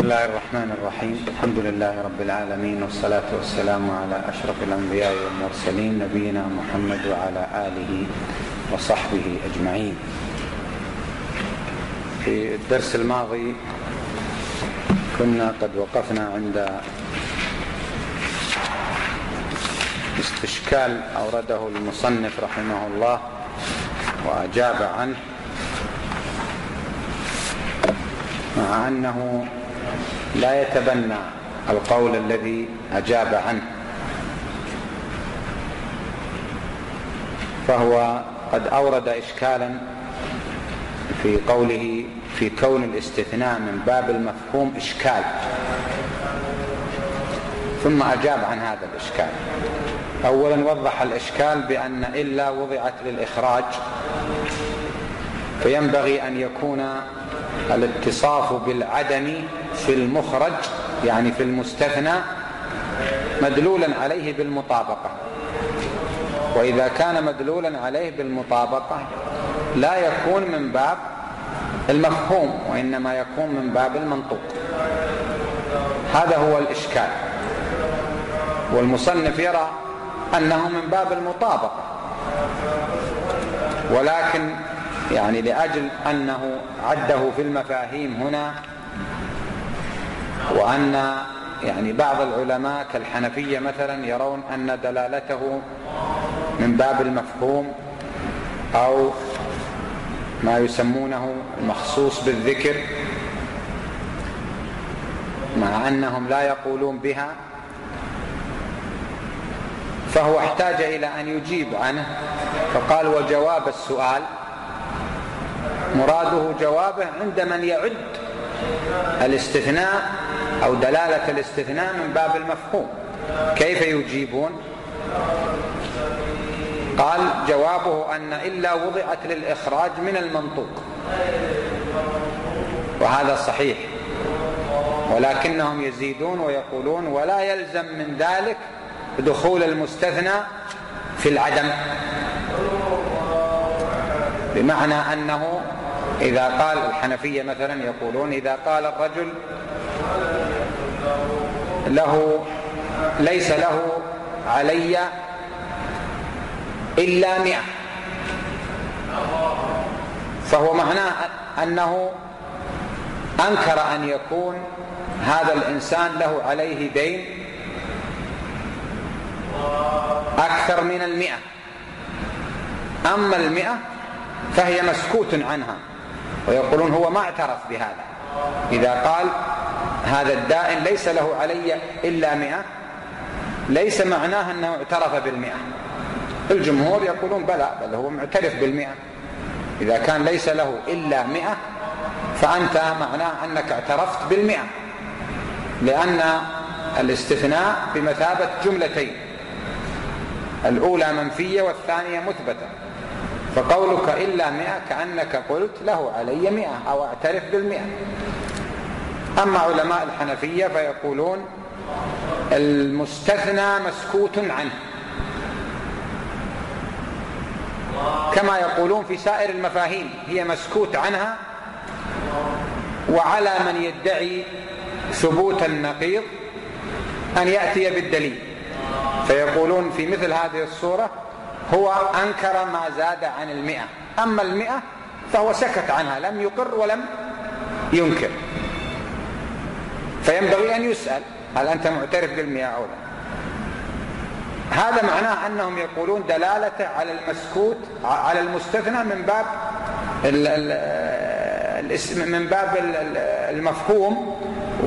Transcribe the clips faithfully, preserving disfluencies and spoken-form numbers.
الله الرحمن الرحيم. الحمد لله رب العالمين، والصلاة والسلام على أشرف الأنبياء والمرسلين، نبينا محمد وعلى آله وصحبه أجمعين. في الدرس الماضي كنا قد وقفنا عند استشكال أورده المصنف رحمه الله وأجاب عنه، مع أنه لا يتبنى القول الذي أجاب عنه، فهو قد أورد إشكالا في قوله في كون الاستثناء من باب المفهوم إشكال، ثم أجاب عن هذا الإشكال. أولا وضح الإشكال بأن إلا وضعت للإخراج، فينبغي أن يكون الاتصاف بالعدم في المخرج يعني في المستثنى مدلولا عليه بالمطابقة، وإذا كان مدلولا عليه بالمطابقة لا يكون من باب المفهوم، وإنما يكون من باب المنطوق. هذا هو الإشكال، والمصنف يرى أنه من باب المطابقة، ولكن يعني لأجل أنه عده في المفاهيم هنا، وأن يعني بعض العلماء كالحنفية مثلا يرون أن دلالته من باب المفهوم أو ما يسمونه المخصوص بالذكر، مع أنهم لا يقولون بها، فهو احتاج إلى أن يجيب عنه، فقال: وجواب السؤال مراده جوابه عند من يعد الاستثناء أو دلالة الاستثناء من باب المفهوم. كيف يجيبون؟ قال: جوابه أن إلا وضعت للإخراج من المنطوق، وهذا صحيح، ولكنهم يزيدون ويقولون: ولا يلزم من ذلك دخول المستثنى في العدم، بمعنى أنه إذا قال الحنفية مثلا يقولون: إذا قال الرجل له ليس له علي إلا مئة، فهو معناه أنه أنكر أن يكون هذا الإنسان له عليه دين أكثر من المئة، أما المئة فهي مسكوت عنها، ويقولون هو ما اعترف بهذا. إذا قال هذا الدائن ليس له علي إلا مئة، ليس معناه أنه اعترف بالمئة. الجمهور يقولون بلى، بل هو معترف بالمئة. إذا كان ليس له إلا مئة فأنت معناه أنك اعترفت بالمئة، لأن الاستثناء بمثابة جملتين، الأولى منفية والثانية مثبتة، فقولك إلا مئة كأنك قلت له علي مئة أو اعترف بالمئة. أما علماء الحنفية فيقولون المستثنى مسكوت عنه، كما يقولون في سائر المفاهيم هي مسكوت عنها، وعلى من يدعي ثبوت النقيض أن يأتي بالدليل. فيقولون في مثل هذه الصورة هو أنكر ما زاد عن المئة، أما المئة فهو سكت عنها، لم يقر ولم ينكر، فينبغي أن يسأل: هل أنت معترف بالمئة أو لا؟ هذا معناه أنهم يقولون دلالته على المسكوت على المستثنى من باب من باب المفهوم،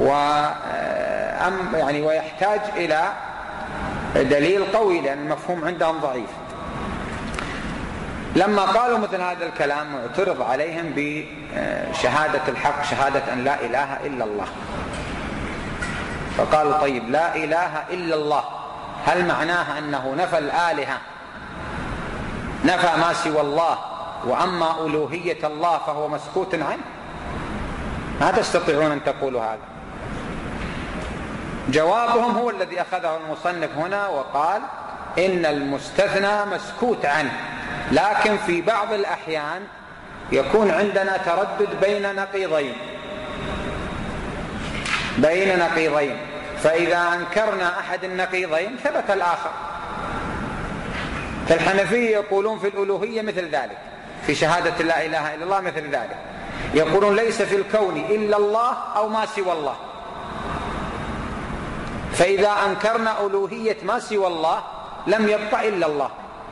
وأم يعني ويحتاج إلى دليل قوي، لأن المفهوم عندهم ضعيف. لما قالوا مثل هذا الكلام اعترض عليهم بشهادة الحق، شهادة أن لا إله إلا الله، فقالوا: طيب لا إله إلا الله هل معناها أنه نفى الآلهة، نفى ما سوى الله، وأما ألوهية الله فهو مسكوت عنه؟ ما تستطيعون أن تقولوا هذا. جوابهم هو الذي أخذه المصنف هنا وقال: إن المستثنى مسكوت عنه، لكن في بعض الأحيان يكون عندنا تردد بين نقيضين، بين نقيضين، فإذا أنكرنا أحد النقيضين ثبت الآخر. فالحنفية يقولون في الألوهية مثل ذلك، في شهادة لا إله إلا الله مثل ذلك، يقولون ليس في الكون إلا الله أو ما سوى الله، فإذا أنكرنا ألوهية ما سوى الله لم يبقى إلا الله.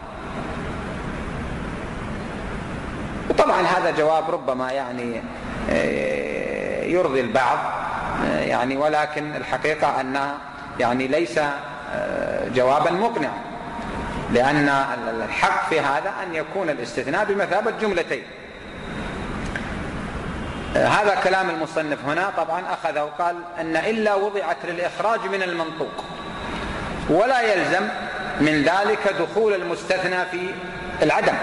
وطبعا هذا جواب ربما يعني يرضي البعض يعني، ولكن الحقيقة أنه يعني ليس جوابا مقنعا، لأن الحق في هذا أن يكون الاستثناء بمثابة جملتين. هذا كلام المصنف هنا طبعا أخذه وقال أن إلا وضعت للإخراج من المنطوق، ولا يلزم من ذلك دخول المستثنى في العدم،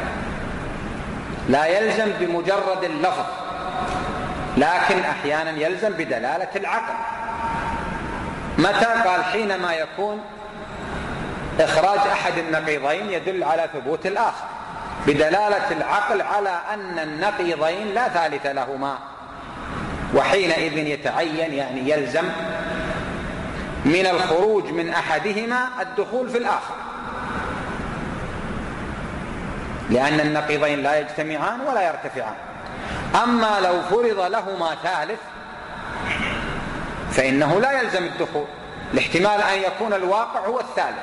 لا يلزم بمجرد اللفظ، لكن أحيانا يلزم بدلالة العقل. متى؟ قال حينما يكون إخراج أحد النقيضين يدل على ثبوت الآخر بدلالة العقل على أن النقيضين لا ثالث لهما، وحينئذ يتعين يعني يلزم من الخروج من أحدهما الدخول في الآخر، لأن النقيضين لا يجتمعان ولا يرتفعان. أما لو فرض لهما ثالث فإنه لا يلزم الدخول، لاحتمال أن يكون الواقع هو الثالث،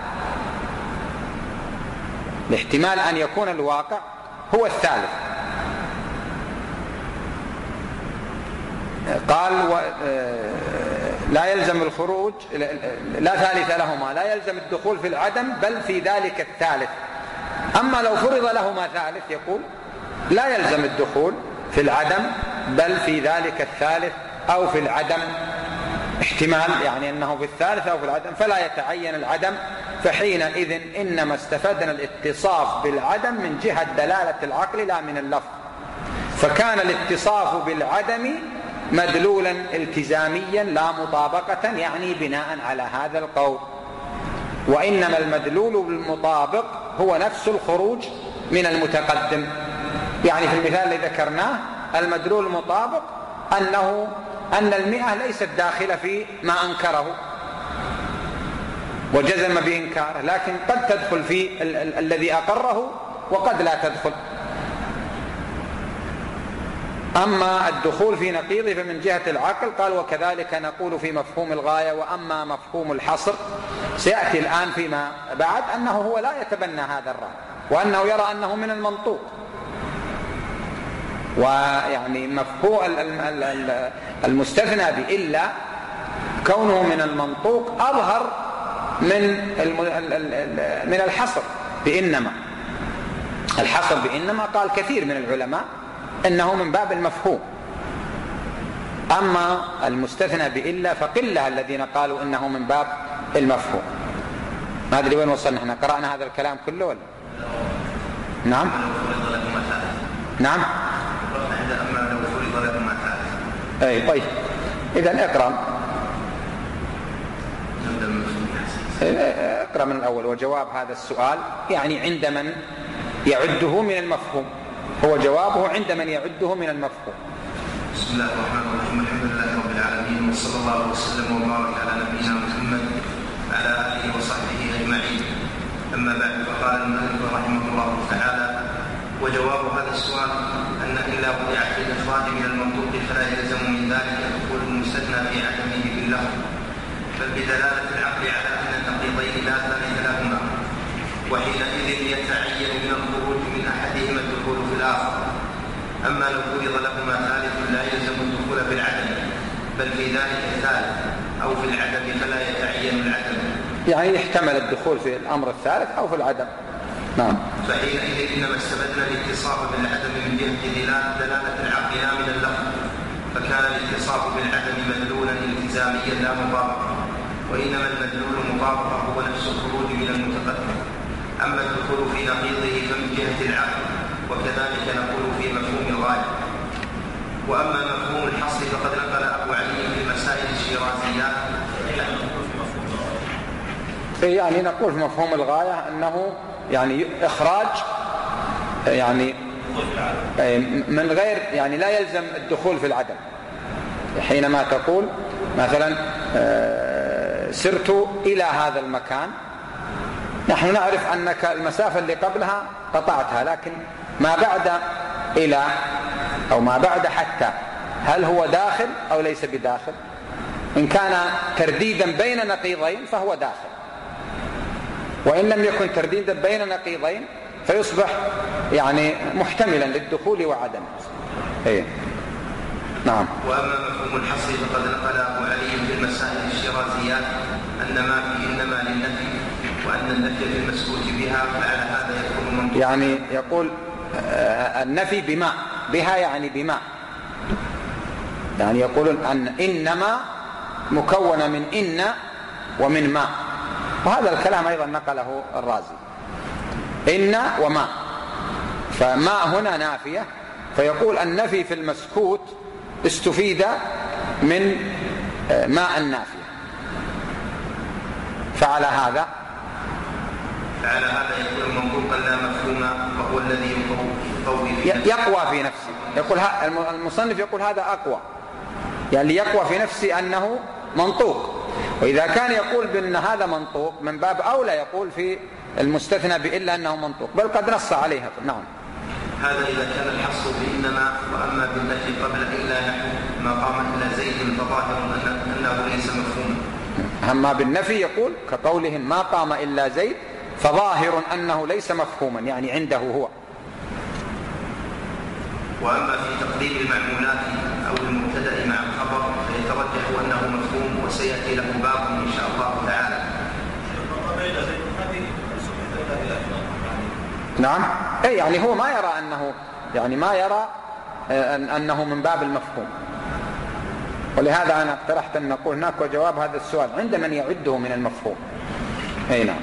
لاحتمال أن يكون الواقع هو الثالث. قال لا يلزم الخروج، لا ثالث لهما، لا يلزم الدخول في العدم بل في ذلك الثالث. أما لو فرض لهما ثالث يقول لا يلزم الدخول في العدم بل في ذلك الثالث أو في العدم، احتمال يعني أنه في الثالث أو في العدم، فلا يتعين العدم. فحينئذ إنما استفدنا الاتصاف بالعدم من جهة دلالة العقل لا من اللفظ، فكان الاتصاف بالعدم مدلولا التزاميا لا مطابقة يعني بناء على هذا القول، وإنما المدلول بالمطابق هو نفس الخروج من المتقدم. يعني في المثال الذي ذكرناه المدلول المطابق أنه أن المئة ليست داخلة في ما أنكره وجزم بإنكاره، لكن قد تدخل في ال- ال- الذي أقره وقد لا تدخل. أما الدخول في نقيضه فمن جهة العقل قال وكذلك نقول في مفهوم الغاية. وأما مفهوم الحصر سيأتي الآن فيما بعد أنه هو لا يتبنى هذا الرأي، وأنه يرى أنه من المنطوق، ويعني مفهوم المستثنى بإلا كونه من المنطوق أظهر من من الحصر بإنما. الحصر بإنما قال كثير من العلماء إنه من باب المفهوم، أما المستثنى بإلا فقلة الذين قالوا إنه من باب المفهوم. ما أدري وين وصلنا، احنا قرأنا هذا الكلام كله ولا؟ نعم نعم أما لو فرض لكم ثالث. أي طيب، إذن اقرأ اقرأ من الأول. وجواب هذا السؤال يعني عند من يعده من المفهوم، هو جوابه عند من يعده من المفهوم. بسم الله الرحمن الرحيم، الحمد لله رب العالمين، وصلى الله وسلم وبارك على نبينا محمد وعلى آله وصحبه أجمعين. أما بعد، فقال المؤلف رحمه الله تعالى: وجواب هذا السؤال أن إلا وضعت للإخراج من المنطوق فلا يلزم من ذلك دخول المستثنى في عدمه باللفظ، بل بدلالة العقل على أن النقيضين لا ثالث لهما، وحينئذ يتعين من الخروج من أحدهما الدخول في الآخر. أما لو فرض لهما ثالث لا يلزم الدخول في العدم بل في ذلك الثالث أو في العدم فلا يتعين العدم، يعني يحتمل الدخول في الأمر الثالث أو في العدم. نعم. فحينئذ إنما استفدنا الاتصاف بالعدم من جهة دلالة العقل لا من اللفظ، فكان الاتصاف بالعدم مدلولا التزاميا لا مطابقا، وإنما المدلول المطابقة هو نفس الخروج من المتقدم. أما الدخول في نقيضه فمن جهة العقل، وكذلك نقول في مفهوم الغاية. وأما مفهوم الحصر فقد نقل أبو علي في مسائل الشيرازيات يعني نقول في مفهوم الغاية أنه يعني إخراج يعني من غير يعني لا يلزم الدخول في العدم. حينما تقول مثلا سرت إلى هذا المكان، نحن نعرف أنك المسافة اللي قبلها قطعتها، لكن ما بعد إلى أو ما بعد حتى هل هو داخل أو ليس بداخل؟ إن كان ترديدا بين نقيضين فهو داخل، وإن لم يكن ترديدا بين نقيضين فيصبح يعني محتملا للدخول وعدمه. إيه. نعم. وأما مفهوم الحصر فقد نقل أبو علي في المسائل الشيرازيات أن ما في إنما للنفي، وأن النفي في المسكوت بها، فعلى هذا يكون منطوقا. يعني يقول النفي بما، بها يعني بما، يعني يقولون أن إنما مكونة من إن ومن ما، وهذا الكلام أيضا نقله الرازي، إن وما، فما هنا نافية، فيقول النفي في المسكوت استفيد من ماء النافية، فعلى هذا فعلى هذا يكون منطوقا لا مفهوما، وهو الذي يقوي يقوى في نفسه. يقول المصنف يقول هذا أقوى، يعني يقوى في نفسه أنه منطوق، وإذا كان يقول بأن هذا منطوق من باب أولى يقول في المستثنى بإلا أنه منطوق، بل قد نص عليها. نعم. هذا إذا كان الحصر بإنما، وأما بالنفي قبل إلا نحو ما قام إلا زيد فظاهر أنه ليس مفهوما. أما بالنفي يقول كقولهم ما قام إلا زيد فظاهر أنه ليس مفهوما، يعني عنده هو. وأما في تقديم المعمولات أو المبتدأ مع الخبر فيترجح أنه مفهوم، وسيأتي له باب إن شاء الله تعالى. نعم. أي يعني هو ما يرى أنه يعني ما يرى أنه من باب المفهوم، ولهذا أنا اقترحت أن نقول هناك جواب هذا السؤال عند من يعده من المفهوم. أي نعم.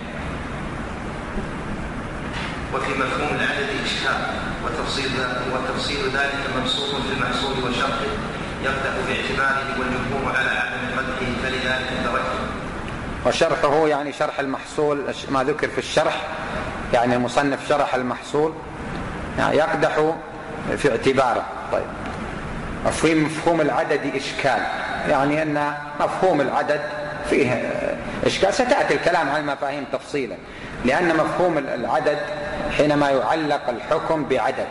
وفي مفهوم العدد إشكال، وتفصيل وتفصيل ذلك منصوص في المحصول وشرحه يقدح باعتباره، والجمهور على عدم قدحه، فلذلك ترجح. وشرحه يعني شرح المحصول، ما ذكر في الشرح، يعني المصنف شرح المحصول، يعني يقدح في اعتباره. طيب. وفي مفهوم العدد إشكال، يعني أن مفهوم العدد فيه إشكال، ستأتي الكلام عن المفاهيم تفصيلا، لأن مفهوم العدد حينما يعلق الحكم بعدد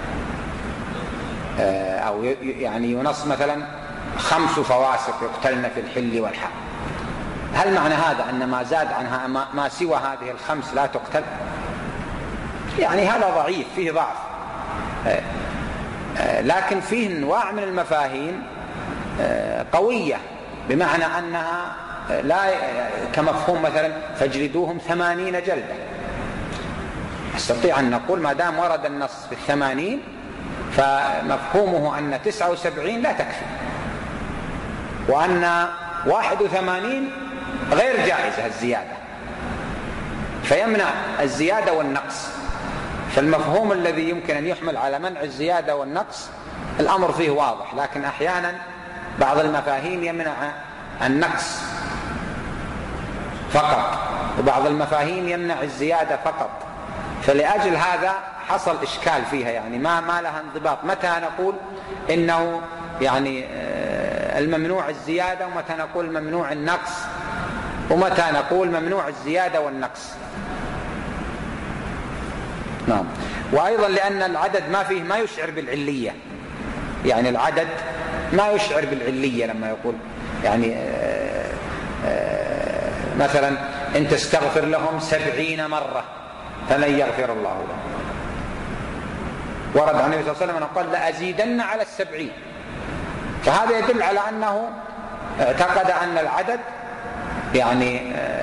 أو يعني ينص مثلا خمس فواسق يقتلن في الحل والحرم، هل معنى هذا أن ما زاد عنها ما سوى هذه الخمس لا تقتل؟ يعني هذا ضعيف، فيه ضعف، لكن فيه انواع من المفاهيم قوية، بمعنى أنها لا كمفهوم مثلا فاجلدوهم ثمانين جلدة، نستطيع أن نقول ما دام ورد النص في الثمانين فمفهومه أن تسعة وسبعين لا تكفي، وأن واحد وثمانين غير جائزة الزيادة، فيمنع الزيادة والنقص. فالمفهوم الذي يمكن أن يحمل على منع الزيادة والنقص الأمر فيه واضح، لكن أحيانا بعض المفاهيم يمنع النقص فقط، وبعض المفاهيم يمنع الزيادة فقط، فلأجل هذا حصل إشكال فيها، يعني ما ما لها انضباط، متى نقول إنه يعني الممنوع الزيادة، ومتى نقول ممنوع النقص، ومتى نقول ممنوع الزيادة والنقص. نعم. وأيضا لأن العدد ما فيه ما يشعر بالعلية، يعني العدد ما يشعر بالعلية لما يقول يعني آآ آآ مثلا إن تستغفر لهم سبعين مرة فلن يغفر الله لهم، ورد عن النبي صلى الله عليه وسلم قال لأزيدن على السبعين، فهذا يدل على أنه اعتقد أن العدد يعني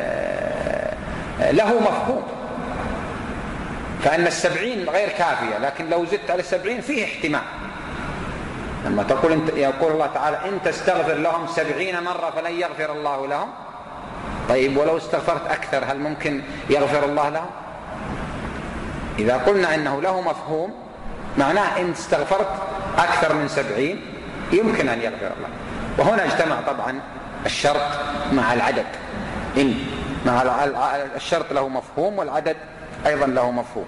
له مفهوم، فأن السبعين غير كافية، لكن لو زدت على السبعين فيه احتمال. لما تقول انت يقول الله تعالى إن تستغفر لهم سبعين مرة فلن يغفر الله لهم، طيب ولو استغفرت أكثر هل ممكن يغفر الله لهم؟ إذا قلنا إنه له مفهوم معناه إن استغفرت أكثر من سبعين يمكن أن يغفر الله. وهنا اجتمع طبعا الشرط مع العدد، إن مع الشرط له مفهوم والعدد أيضا له مفهوم.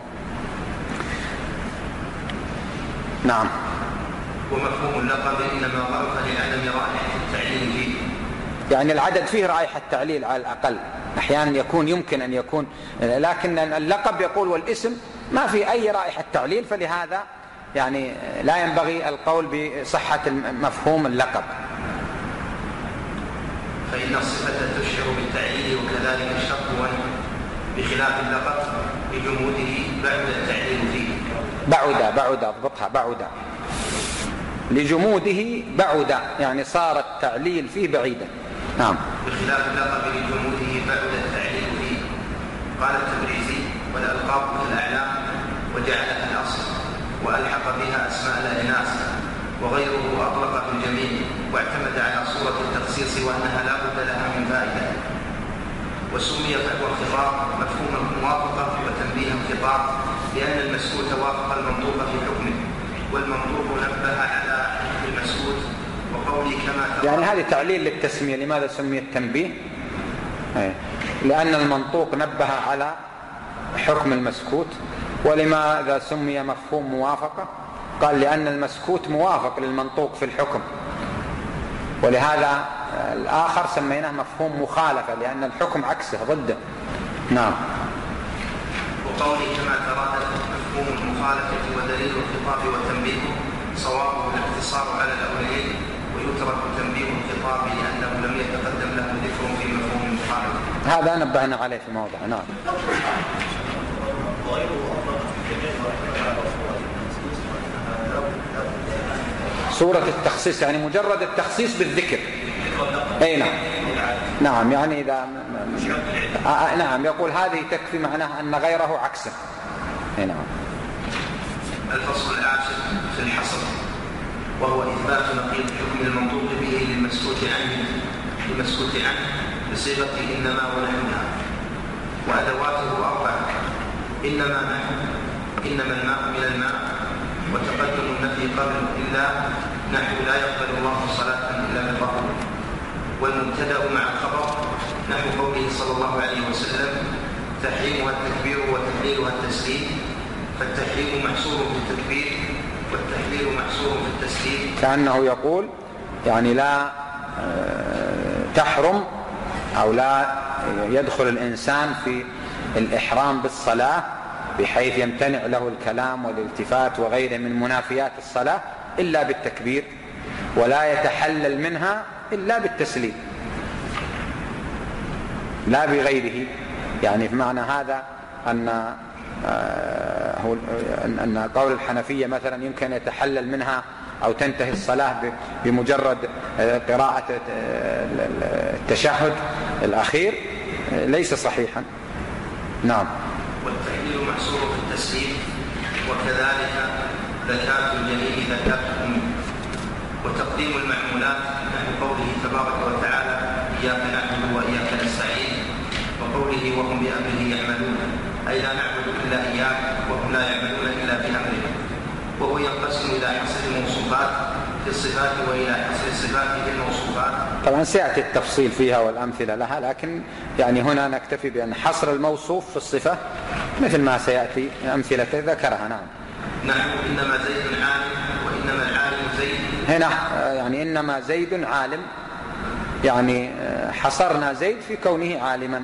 نعم. ومفهوم اللقب إنما ضعف لعدم رائحة التعيين فيه، يعني العدد فيه رائحة تعليل على الأقل، أحيانا يكون يمكن أن يكون، لكن اللقب يقول والاسم ما في أي رائحة تعليل، فلهذا يعني لا ينبغي القول بصحة مفهوم اللقب. فإن الصفة تشعر بالتعليل وكذلك الشرط والنفي، بخلاف اللقب لجموده بعد التعليل فيه. بعد بعد اضبطها بعد لجموده بعد، يعني صار التعليل فيه بعيدا. نعم. بخلاف اللقب لجموده بعد التعليل فيه. قال التبريزي: والألقاب كالأعلام وجعلها الأصل وألحق بها أسماء الأجناس، وغيره أطلق في الجميع واعتمد على صورة التخصيص وأنها لا بد لها من فائدة. وسمي فحوى الخطاب مفهوم الموافقة وتنبيه الخطاب، لأن المسكوت وافق المنطوق في حكمه، والمنطوق نبه على المسكوت وقوله كما ترى. يعني هذه تعليل للتسمية. لماذا سمي التنبيه؟ لأن المنطوق نبه على حكم المسكوت. ولماذا سمي مفهوم موافقة؟ قال لأن المسكوت موافق للمنطوق في الحكم، ولهذا الآخر سميناه مفهوم مخالفة لأن الحكم عكسه ضده. نعم. وقوله كما ترادف مفهوم المخالفة ودليل الخطاب وتنبيهه صوابه الاقتصار على الأولين، ويترك تنبيه الخطاب لأنه لم يتقدم له ذكر في مفهوم المخالفة. هذا نبهنا عليه في موضع. نعم. صورة التخصيص يعني مجرد التخصيص بالذكر. أي نعم. نعم يعني إذا آه نعم يقول هذه تكفي، معناها أن غيره عكسه. أي نعم. الفصل العاشر في الحصر، وهو إثبات نقيض حكم المنطوق به للمسكوت عنه للمسكوت عنه بصيغة إنما ونحوها، وأدواته أربعة: إنما نحو، إنما الماء من الماء، وتقدم النفي قبل إلا نحو لا يقبل الله صلاة إلا بالطهور، والمبتدأ مع الخبر نحو قوله صلى الله عليه وسلم: تحريمها التكبير وتحليلها التسليم، فالتحريم محصور في التكبير والتحليل محصور في التسليم. كأنه يقول يعني لا تحرم أو لا يدخل الإنسان في الإحرام بالصلاة بحيث يمتنع له الكلام والالتفات وغيره من منافيات الصلاة إلا بالتكبير، ولا يتحلل منها إلا بالتسليم لا بغيره. يعني في معنى هذا أن أن قول الحنفية مثلا يمكن يتحلل منها أو تنتهي الصلاة بمجرد قراءة التشهد الأخير ليس صحيحا. نعم. والتحليل محصور في التسليم، وكذلك زكاة الجنين زكاة الأم، وتقديم المعمولات نحو قوله تبارك وتعالى: إياك نعبد وإياك نستعين، وقوله: وهم بأمره يعملون، أي لا نعبد إلا إياك وهم لا يعملون إلا بأمره. وهو ينقسم إلى حصر الموصوفات في الصفات وإلى حصر الصفات في الموصوفات. طبعا سيأتي التفصيل فيها والأمثلة لها، لكن يعني هنا نكتفي بأن حصر الموصوف في الصفة مثل ما سيأتي أمثلة ذكرها. نعم. نحن إنما زيد عالم وإنما العالم زيد. هنا يعني إنما زيد عالم، يعني حصرنا زيد في كونه عالما،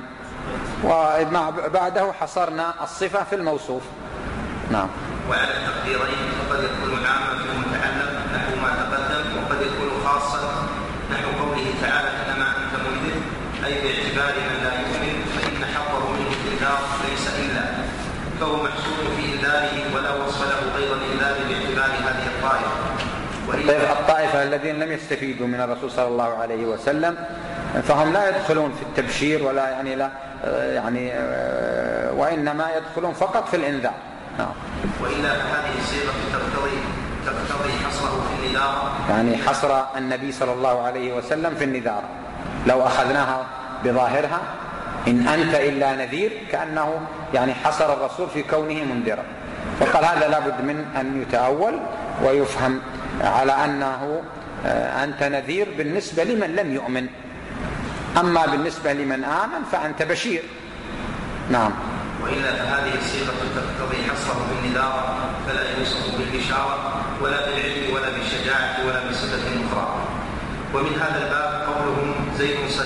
وبعده حصرنا الصفة في الموصوف. نعم. وعلى التقديرين فقد يكون عاما في المتعلق نحو ما تقدم، وقد يكون خاصا نحو قوله تعالى: إنما أنت منذر، أي باعتبار من لا يؤمن فإن حقه منه الإنذار ليس إلا، فهو محصور في إنذاره ولا وصف له غير الإنذار باعتبار هذه الطائفة. طيب الطائفة الذين لم يستفيدوا من الرسول صلى الله عليه وسلم فهم لا يدخلون في التبشير ولا يعني لا يعني وإنما يدخلون فقط في الإنذار. نعم. وإلا فهذه الصيغة تقتضي تقتضي حصره في النذار، يعني حصر النبي صلى الله عليه وسلم في النذار لو أخذناها بظاهرها إن أنت إلا نذير، كأنه يعني حصر الرسول في كونه منذرا. وقال هذا لابد من أن يتأول ويفهم على أنه أنت نذير بالنسبة لمن لم يؤمن، أما بالنسبة لمن آمن فأنت بشير. نعم. وإلا فهذه الصيغة تقتضي حصره بالنذار، فلا يوصف بالبشارة ولا بالعلم ولا بالشجاعة ولا بصفة أخرى. ومن هذا الباب قولهم: زيد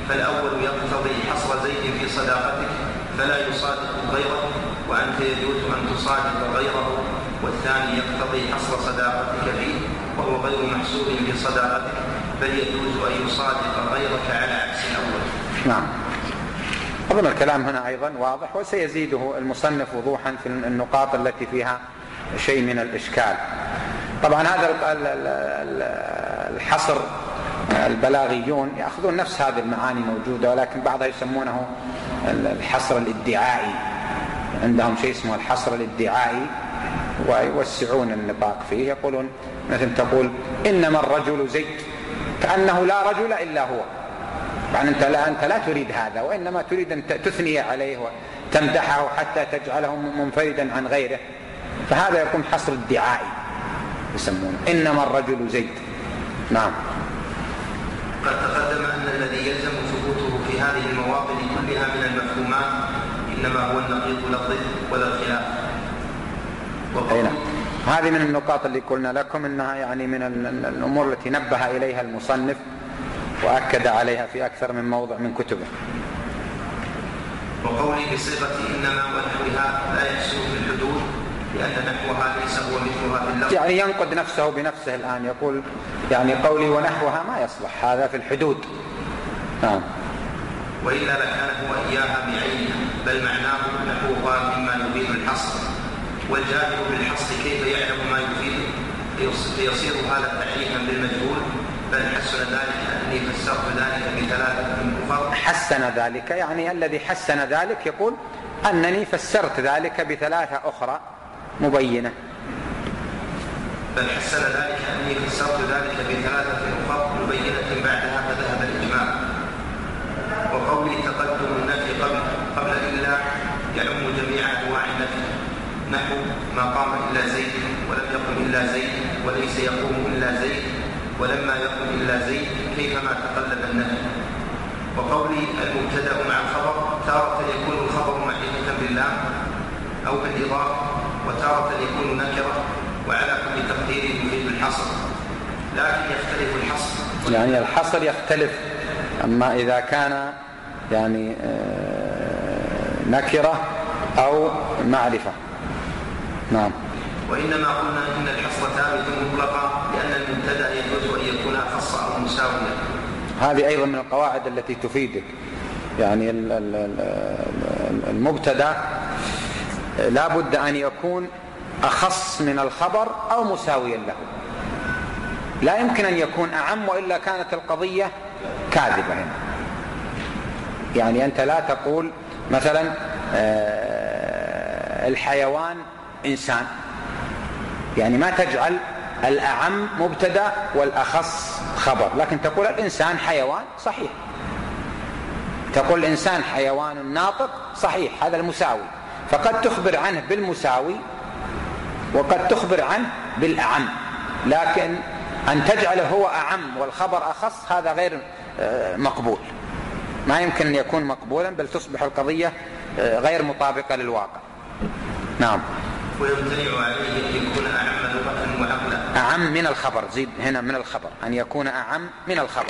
فالأول يقتضي حصر زيد في صداقتك فلا يصادق غيره وأنت يجوز أن تصادق غيره، والثاني يقتضي حصر صداقتك فيه وهو غير محسوب في صداقتك بل يجوز أن يصادق غيرك على عكس الأول. نعم. أظن الكلام هنا أيضا واضح وسيزيده المصنف وضوحا في النقاط التي فيها شيء من الإشكال. طبعا هذا الحصر البلاغيون يأخذون نفس هذه المعاني موجودة، ولكن بعضها يسمونه الحصر الادعائي، عندهم شيء اسمه الحصر الادعائي ويوسعون النطاق فيه، يقولون مثل تقول إنما الرجل زيد كأنه لا رجل إلا هو، يعني أنت لا, أنت لا تريد هذا، وإنما تريد أن تثني عليه وتمدحه حتى تجعله منفردا عن غيره، فهذا يكون حصر ادعائي يسمونه إنما الرجل زيد. نعم. قد تقدم أن الذي يلزم ثبوته في هذه المواطن كلها من المفهومات إنما هو النقيض لا الضد ولا الخلاف. هذه من النقاط اللي قلنا لكم إنها يعني من الأمور التي نبه إليها المصنف وأكد عليها في أكثر من موضع من كتبه. وقولي بصيغة إنما ونحوها لا يحصل في الحدود لأن نحوها ليس هو مثلها في اللفظ، يعني ينقد نفسه بنفسه الآن، يقول يعني قولي ونحوها ما يصلح هذا في الحدود. نعم. وإلا لكان هو إياها بعينها، بل معناه نحوها مما يفيد الحصر، والجاهل بالحصر كيف يعلم ما يفيد فيصير هذا تحريفا بالمجهول، بل حسن ذلك أني فسرت ذلك بثلاثة أخر. حسن ذلك يعني الذي حسن ذلك يقول أنني فسرت ذلك بثلاثة أخرى مبينة. بل حسن ذلك أني فسرت ذلك بثلاثة أخر مبينة بعدها فذهب الإجماع. وقولي تقدم النفي قبل قبل إلا يعم جميع أنواع النفي، نحو ما قام إلا زيد ولم يقم إلا زيد وليس يقوم إلا زيد ولما يقم إلا زيد كيفما تقلد النفي. وقولي المبتدأ مع الخبر تارة يكون الخبر معرفة بالله أو بالإضافة، وتارة يكون نكرة، وعلى كل تقدير يفيد الحصر، لكن يختلف الحصر. يعني الحصر يختلف، أما إذا كان يعني نكرة أو معرفة. نعم. وإنما قلنا إن الحصر ثابت مطلقا لأن المبتدأ يجوز أن يكون أخص أو مساويا. هذه أيضا من القواعد التي تفيدك، يعني المبتدأ لا بد أن يكون أخص من الخبر أو مساويا له، لا يمكن أن يكون أعم وإلا كانت القضية كاذبة هنا. يعني أنت لا تقول مثلا الحيوان إنسان، يعني ما تجعل الأعم مبتدأ والأخص خبر، لكن تقول الإنسان حيوان صحيح، تقول الإنسان حيوان ناطق صحيح، هذا المساوي، فقد تخبر عنه بالمساوي وقد تخبر عنه بالأعم، لكن أن تجعله هو أعم والخبر أخص هذا غير مقبول، ما يمكن أن يكون مقبولا، بل تصبح القضية غير مطابقة للواقع. نعم. ويمتنع عليه أن يكون أعم لغة وعقلا. أعم من الخبر، زيد هنا من الخبر، أن يكون أعم من الخبر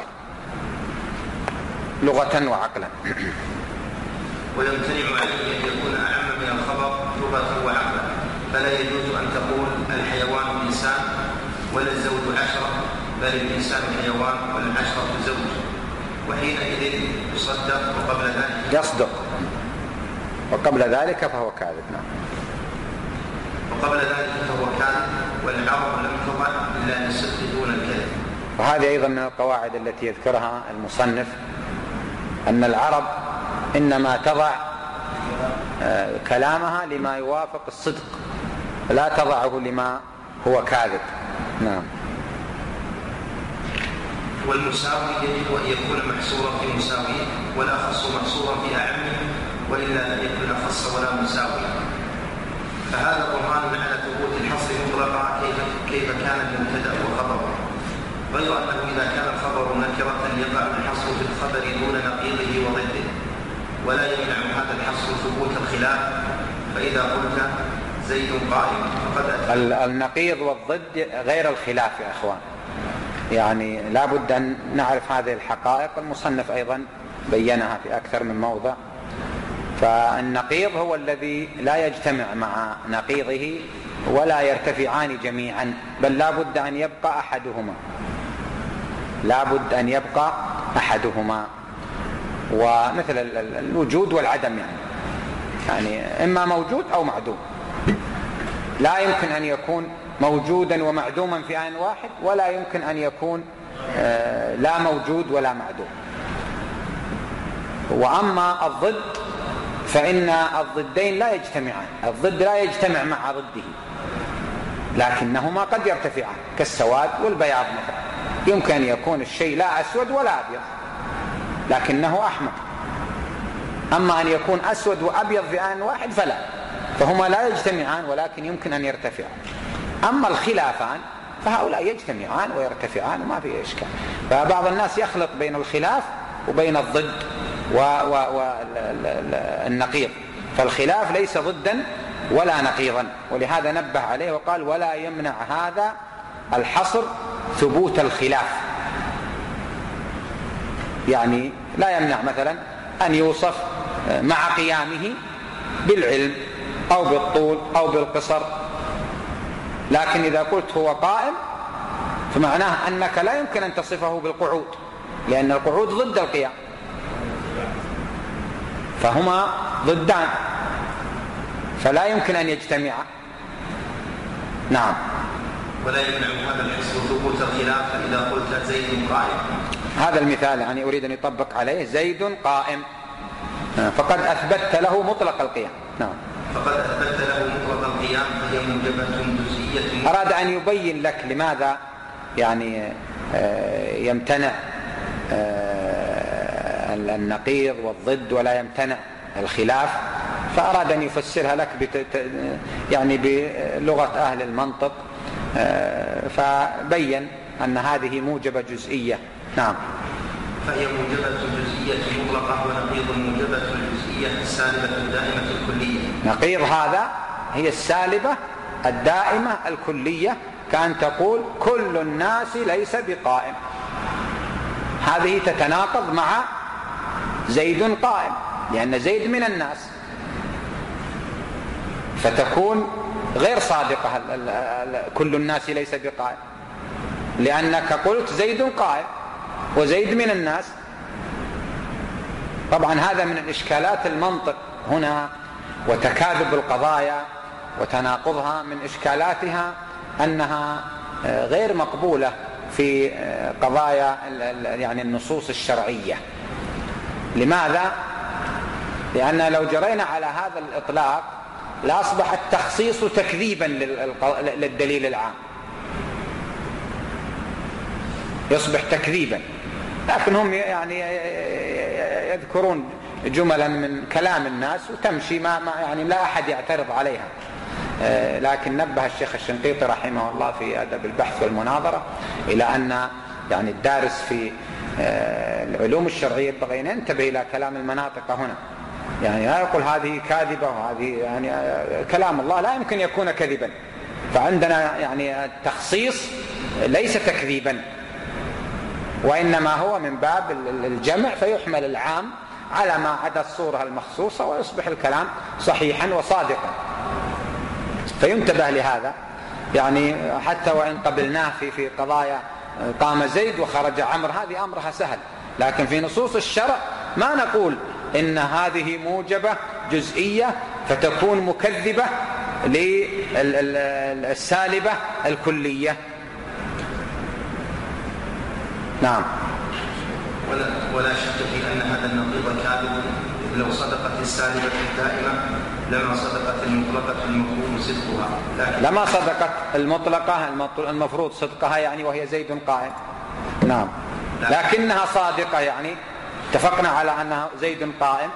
لغة وعقلا. ويمتنع عليه أن يكون أعم من الخبر لغة وعقلا، فلا يجوز أن تقول الحيوان إنسان ولا الزوج عشرة، بل الإنسان حيوان والعشرة زوج، وحينئذ يصدق وقبل ذلك يصدق وقبل ذلك فهو كاذب. نعم. وقبل ذلك فهو كاذب، والعرب لم تضع إلا للصدق دون الكذب. وهذه أيضا من القواعد التي يذكرها المصنف، أن العرب إنما تضع كلامها لما يوافق الصدق، لا تضعه لما هو كاذب. نعم. والمساوي يجب أن يكون محصورا في مساويه، والأخص محصورا في أعمه، وإلا لم يكن أخص ولا مساوي. فهذا برهان على ثبوت الحصر مطلقا كيف, كيف كان المبتدأ وخبره، غير أنه إذا كان الخبر نكرة يقع الحصر في الخبر دون نقيضه وضده، ولا يمنع هذا الحصر ثبوت الخلاف. فإذا قلت زيد قائم فقد النقيض والضد غير الخلاف يا أخوان، يعني لا بد أن نعرف هذه الحقائق. المصنف أيضا بينها في أكثر من موضع. فالنقيض هو الذي لا يجتمع مع نقيضه ولا يرتفعان جميعا، بل لا بد أن يبقى أحدهما لا بد أن يبقى أحدهما ومثل الوجود والعدم، يعني يعني إما موجود أو معدوم. لا يمكن أن يكون موجودا ومعدوما في آن واحد، ولا يمكن أن يكون لا موجود ولا معدوم. وأما الضد فإن الضدين لا يجتمعان، الضد لا يجتمع مع ضده، لكنهما قد يرتفعان كالسواد والبياض مثلا. يمكن أن يكون الشيء لا أسود ولا أبيض لكنه أحمر، أما أن يكون أسود وأبيض في آن واحد فلا، فهما لا يجتمعان ولكن يمكن أن يرتفعان. أما الخلافان فهؤلاء يجتمعان ويرتفعان وما في إشكال. فبعض الناس يخلط بين الخلاف وبين الضد والنقيض، فالخلاف ليس ضدا ولا نقيضا، ولهذا نبه عليه وقال ولا يمنع هذا الحصر ثبوت الخلاف. يعني لا يمنع مثلا أن يوصف مع قيامه بالعلم أو بالطول أو بالقصر، لكن إذا قلت هو قائم فمعناه أنك لا يمكن أن تصفه بالقعود، لأن القعود ضد القيام، فهما ضدان فلا يمكن أن يجتمعا. نعم. ولا يمنع هذا الحصر ثبوت الخلاف فإذا قلت زيد قائم. هذا المثال يعني أريد أن يطبق عليه زيد قائم، فقد أثبت له مطلق القيام. نعم. فقد أثبت له مطلق القيام فهي موجبة جزئية. أراد أن يبين لك لماذا يعني يمتنع النقيض والضد ولا يمتنع الخلاف، فأراد أن يفسرها لك بت... يعني بلغة أهل المنطق، فبين أن هذه موجبة جزئية. نعم. فهي موجبة جزئية مطلقة ونقيض موجبة الجزئية السالبة الدائمة الكلية. نقيض هذا هي السالبة الدائمة الكلية، كأن تقول كل الناس ليس بقائم، هذه تتناقض مع زيد قائم لأن زيد من الناس، فتكون غير صادقة كل الناس ليس بقائم، لأنك قلت زيد قائم وزيد من الناس. طبعا هذا من الإشكالات المنطق هنا وتكاذب القضايا وتناقضها، من إشكالاتها أنها غير مقبولة في قضايا يعني النصوص الشرعية. لماذا؟ لأن لو جرينا على هذا الإطلاق لأصبح التخصيص تكذيبا للدليل العام، يصبح تكذيبا. لكن هم يعني يذكرون جملا من كلام الناس وتمشي ما يعني لا أحد يعترض عليها. لكن نبه الشيخ الشنقيطي رحمه الله في أدب البحث والمناظرة إلى أن يعني الدارس في العلوم الشرعية ينبغي أن ينتبه إلى كلام المناطق هنا، يعني لا يقول هذه كاذبة وهذه يعني كلام الله لا يمكن يكون كذبا. فعندنا يعني التخصيص ليس تكذيبا، وإنما هو من باب الجمع، فيحمل العام على ما عدا الصورة المخصوصة ويصبح الكلام صحيحا وصادقا. فينتبه لهذا، يعني حتى وإن قبلناه في في قضايا قام زيد وخرج عمرو هذه أمرها سهل، لكن في نصوص الشرع ما نقول إن هذه موجبة جزئية فتكون مكذبة للسالبة الكلية. نعم. ولا, ولا شك في أن هذا النقيض كاذب، لو صدقت السالبة الدائمة لما صدقت المطلقة المفروض صدقها. لما صدقت المطلقة المفروض صدقها يعني وهي زيد قائم. نعم. لكنها صادقة، يعني اتفقنا على أنها زيد قائم.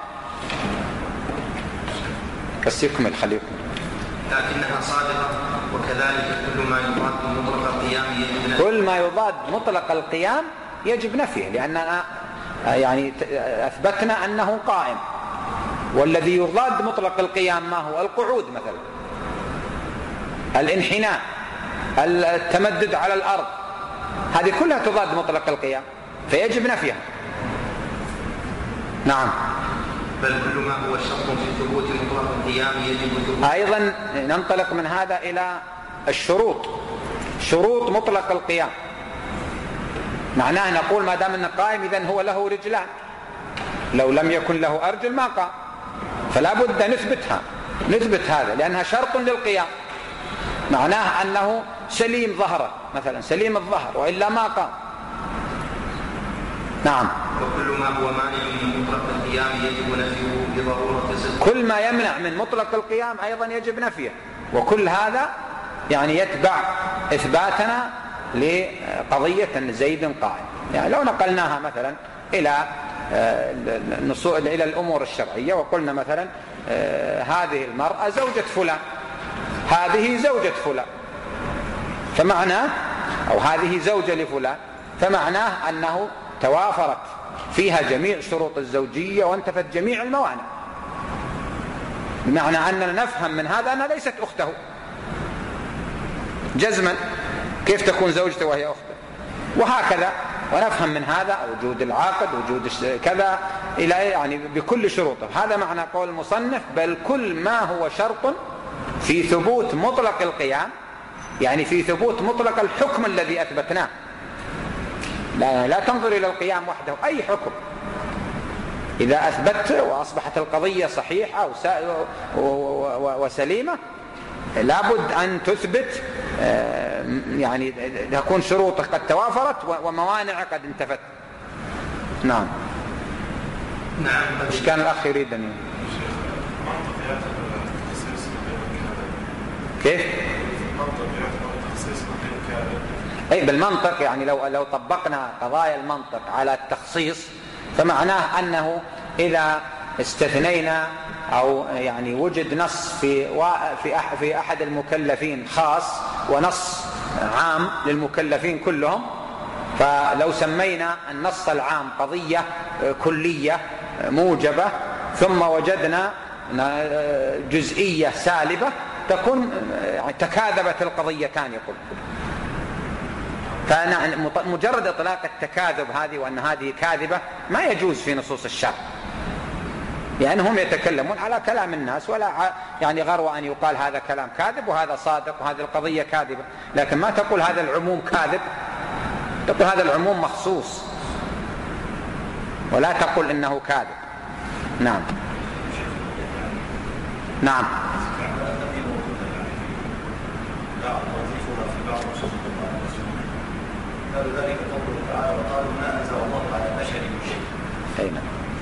بس يكمل خليكم. لكنها صادقة، وكذلك كل ما يضاد مطلق القيام يجب نفيه. كل ما يضاد مطلق القيام يجب نفيه، لأننا يعني أثبتنا أنه قائم، والذي يضاد مطلق القيام ما هو؟ القعود مثلا، الانحناء، التمدد على الأرض، هذه كلها تضاد مطلق القيام فيجب نفيها. نعم. بل كل ما هو شرط في ثبوت مطلق القيام يجب ثبوته. أيضا ننطلق من هذا إلى الشروط، شروط مطلق القيام. معناه نقول ما دام أنه قائم إذن هو له رجلان، لو لم يكن له أرجل ما قام، فلا بد نثبتها، نثبت هذا لأنها شرط للقيام. معناه أنه سليم ظهره مثلا، سليم الظهر، وإلا ما قام. نعم. وكل ما هو مانع من مطلق القيام يجب نفيه بضرورة صدق. كل ما يمنع من مطلق القيام أيضا يجب نفيه، وكل هذا يعني يتبع إثباتنا لقضية أن زيد قائم. يعني لو نقلناها مثلا إلى إلى الأمور الشرعية وقلنا مثلا هذه المرأة زوجة فلان، هذه زوجة فلان، فمعناه أو هذه زوجة لفلان، فمعناه أنه توافرت فيها جميع شروط الزوجية وانتفت جميع الموانع، بمعنى أننا نفهم من هذا أنها ليست أخته جزما، كيف تكون زوجته وهي أخته؟ وهكذا. ونفهم من هذا وجود العاقد، وجود كذا إلى يعني بكل شروطه. هذا معنى قول المصنف بل كل ما هو شرط في ثبوت مطلق القيام، يعني في ثبوت مطلق الحكم الذي أثبتناه. لا, لا تنظر إلى القيام وحده، أي حكم إذا أثبت وأصبحت القضية صحيحة وسليمة لابد أن تثبت يعني تكون شروطه قد توافرت وموانع قد انتفت. نعم. نعم. إيش كان الأخ يريد أن كيف؟ أي بالمنطق، يعني لو لو طبقنا قضايا المنطق على التخصيص فمعناه أنه إذا استثنينا أو يعني وجد نص في في في أحد المكلفين خاص ونص عام للمكلفين كلهم، فلو سمينا النص العام قضية كلية موجبة ثم وجدنا جزئية سالبة تكون تكاذبت القضيتان. يقول فمجرد إطلاق التكاذب هذه وأن هذه كاذبة ما يجوز في نصوص الشرع، يعني هم يتكلمون على كلام الناس ولا يعني غرو أن يقال هذا كلام كاذب وهذا صادق وهذه القضية كاذبة، لكن ما تقول هذا العموم كاذب، تقول هذا العموم مخصوص ولا تقول إنه كاذب. نعم. نعم. قالوا ذلك قوله تعالى وقالوا ما أنزل الله على بشر من شيء. أين؟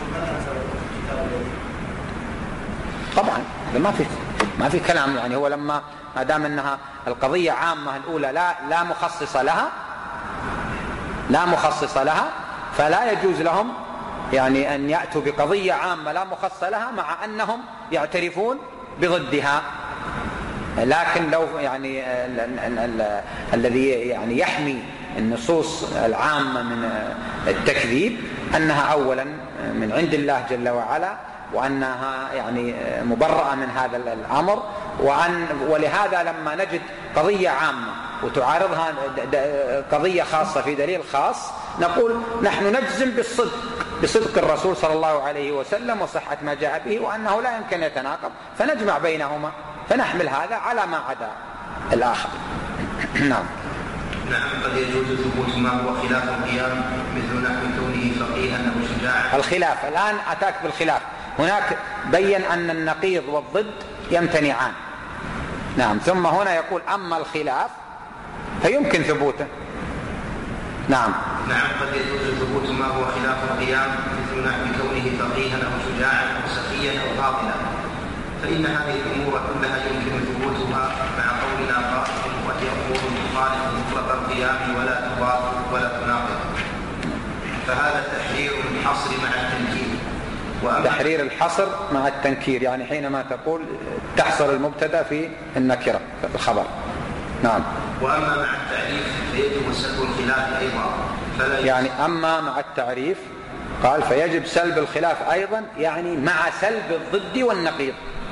طبعا ما في ما في كلام، يعني هو لما ما دام انها القضيه عامه الاولى لا لا مخصص لها لا مخصص لها فلا يجوز لهم يعني ان ياتوا بقضيه عامه لا مخصص لها مع انهم يعترفون بضدها. لكن لو يعني الذي يعني يحمي النصوص العامه من التكذيب انها اولا من عند الله جل وعلا، وأنها يعني مبرأة من هذا الأمر، وأن ولهذا لما نجد قضية عامة وتعارضها قضية خاصة في دليل خاص نقول نحن نجزم بالصدق بصدق الرسول صلى الله عليه وسلم وصحة ما جاء به وأنه لا يمكن يتناقض، فنجمع بينهما فنحمل هذا على ما عدا الآخر. نعم. نعم. قد يجوز ثبوت ما هو خلاف القيام مثل نحو كونه فقيها أو شجاعا. الخلاف الآن أتاك بالخلاف. هناك بين أن النقيض والضد يمتنعان. نعم. ثم هنا يقول أما الخلاف فيمكن ثبوته. نعم. نعم. قد يجوز ثبوت ما هو خلاف القيام مثل نحو كونه فقيها أو شجاعا أو سخيا أو باطلا، فإن هذه الأمور كلها يمكن ثبوتها مع قولنا قائل وهي أمور تخالف مطلق القيام ولا تضاد ولا تناقض، فهذا تحرير الحصر مع التنكير. تحرير الحصر مع التنكير يعني حينما تقول تحصر المبتدا في النكرة في الخبر. نعم. وأما مع التعريف فيجب سلب الخلاف أيضا، فلا يعني أما مع التعريف قال فيجب سلب الخلاف أيضا، يعني مع سلب الضد والنقيض.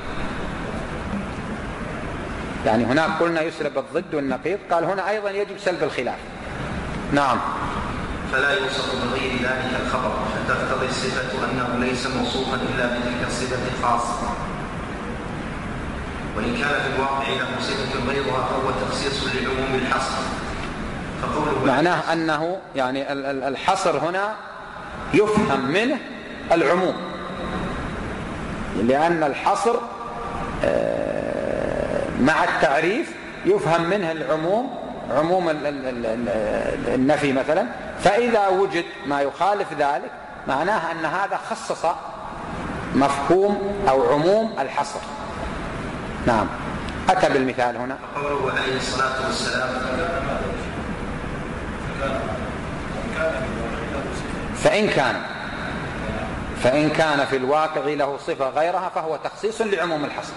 يعني هناك قلنا يسلب الضد والنقيض، قال هنا أيضا يجب سلب الخلاف. نعم. فلا يوصف بغير ذلك الخبر تقتضي الصفة أنه ليس موصوفا إلا بتلك الصفة الخاصة، وإن كان في الواقع له صفة غيرها فهو تخصيص لعموم الحصر. معناه أنه يعني الحصر هنا يفهم منه العموم، لأن الحصر مع التعريف يفهم منه العموم، عموم النفي مثلا، فإذا وجد ما يخالف ذلك معناه أن هذا خصص مفهوم أو عموم الحصر. نعم. أتى بالمثال هنا. قوله عليه الصلاة والسلام فإن كان فإن كان في الواقع له صفة غيرها فهو تخصيص لعموم الحصر.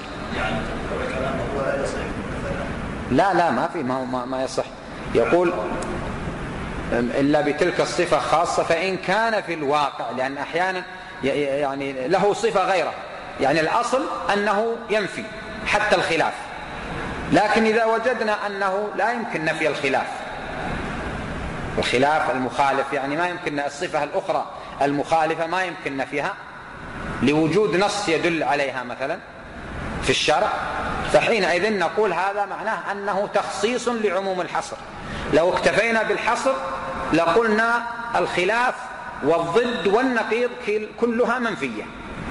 لا لا ما في ما, ما يصح. يقول إلا بتلك الصفة خاصة فإن كان في الواقع، لأن أحيانا يعني له صفة غيرها، يعني الأصل أنه ينفي حتى الخلاف، لكن إذا وجدنا أنه لا يمكن نفي الخلاف الخلاف المخالف، يعني ما يمكن الصفة الأخرى المخالفة ما يمكن نفيها لوجود نص يدل عليها مثلا في الشرع، فحينئذ نقول هذا معناه أنه تخصيص لعموم الحصر. لو اكتفينا بالحصر لقلنا الخلاف والضد والنقيض كلها منفية.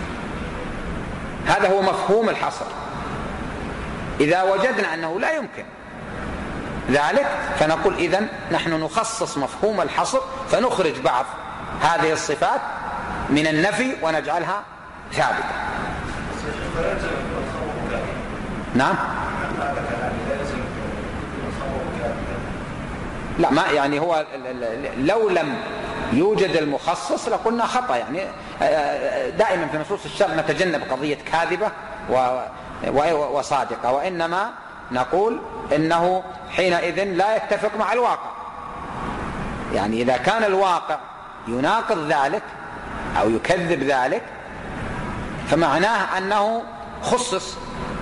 هذا هو مفهوم الحصر. إذا وجدنا أنه لا يمكن ذلك فنقول إذن نحن نخصص مفهوم الحصر فنخرج بعض هذه الصفات من النفي ونجعلها ثابتة. نعم. لا ما يعني هو لو لم يوجد المخصص لقلنا خطأ، يعني دائما في نصوص الشرع نتجنب قضية كاذبة وصادقة، وإنما نقول إنه حينئذ لا يتفق مع الواقع. يعني إذا كان الواقع يناقض ذلك أو يكذب ذلك فمعناه أنه خصص.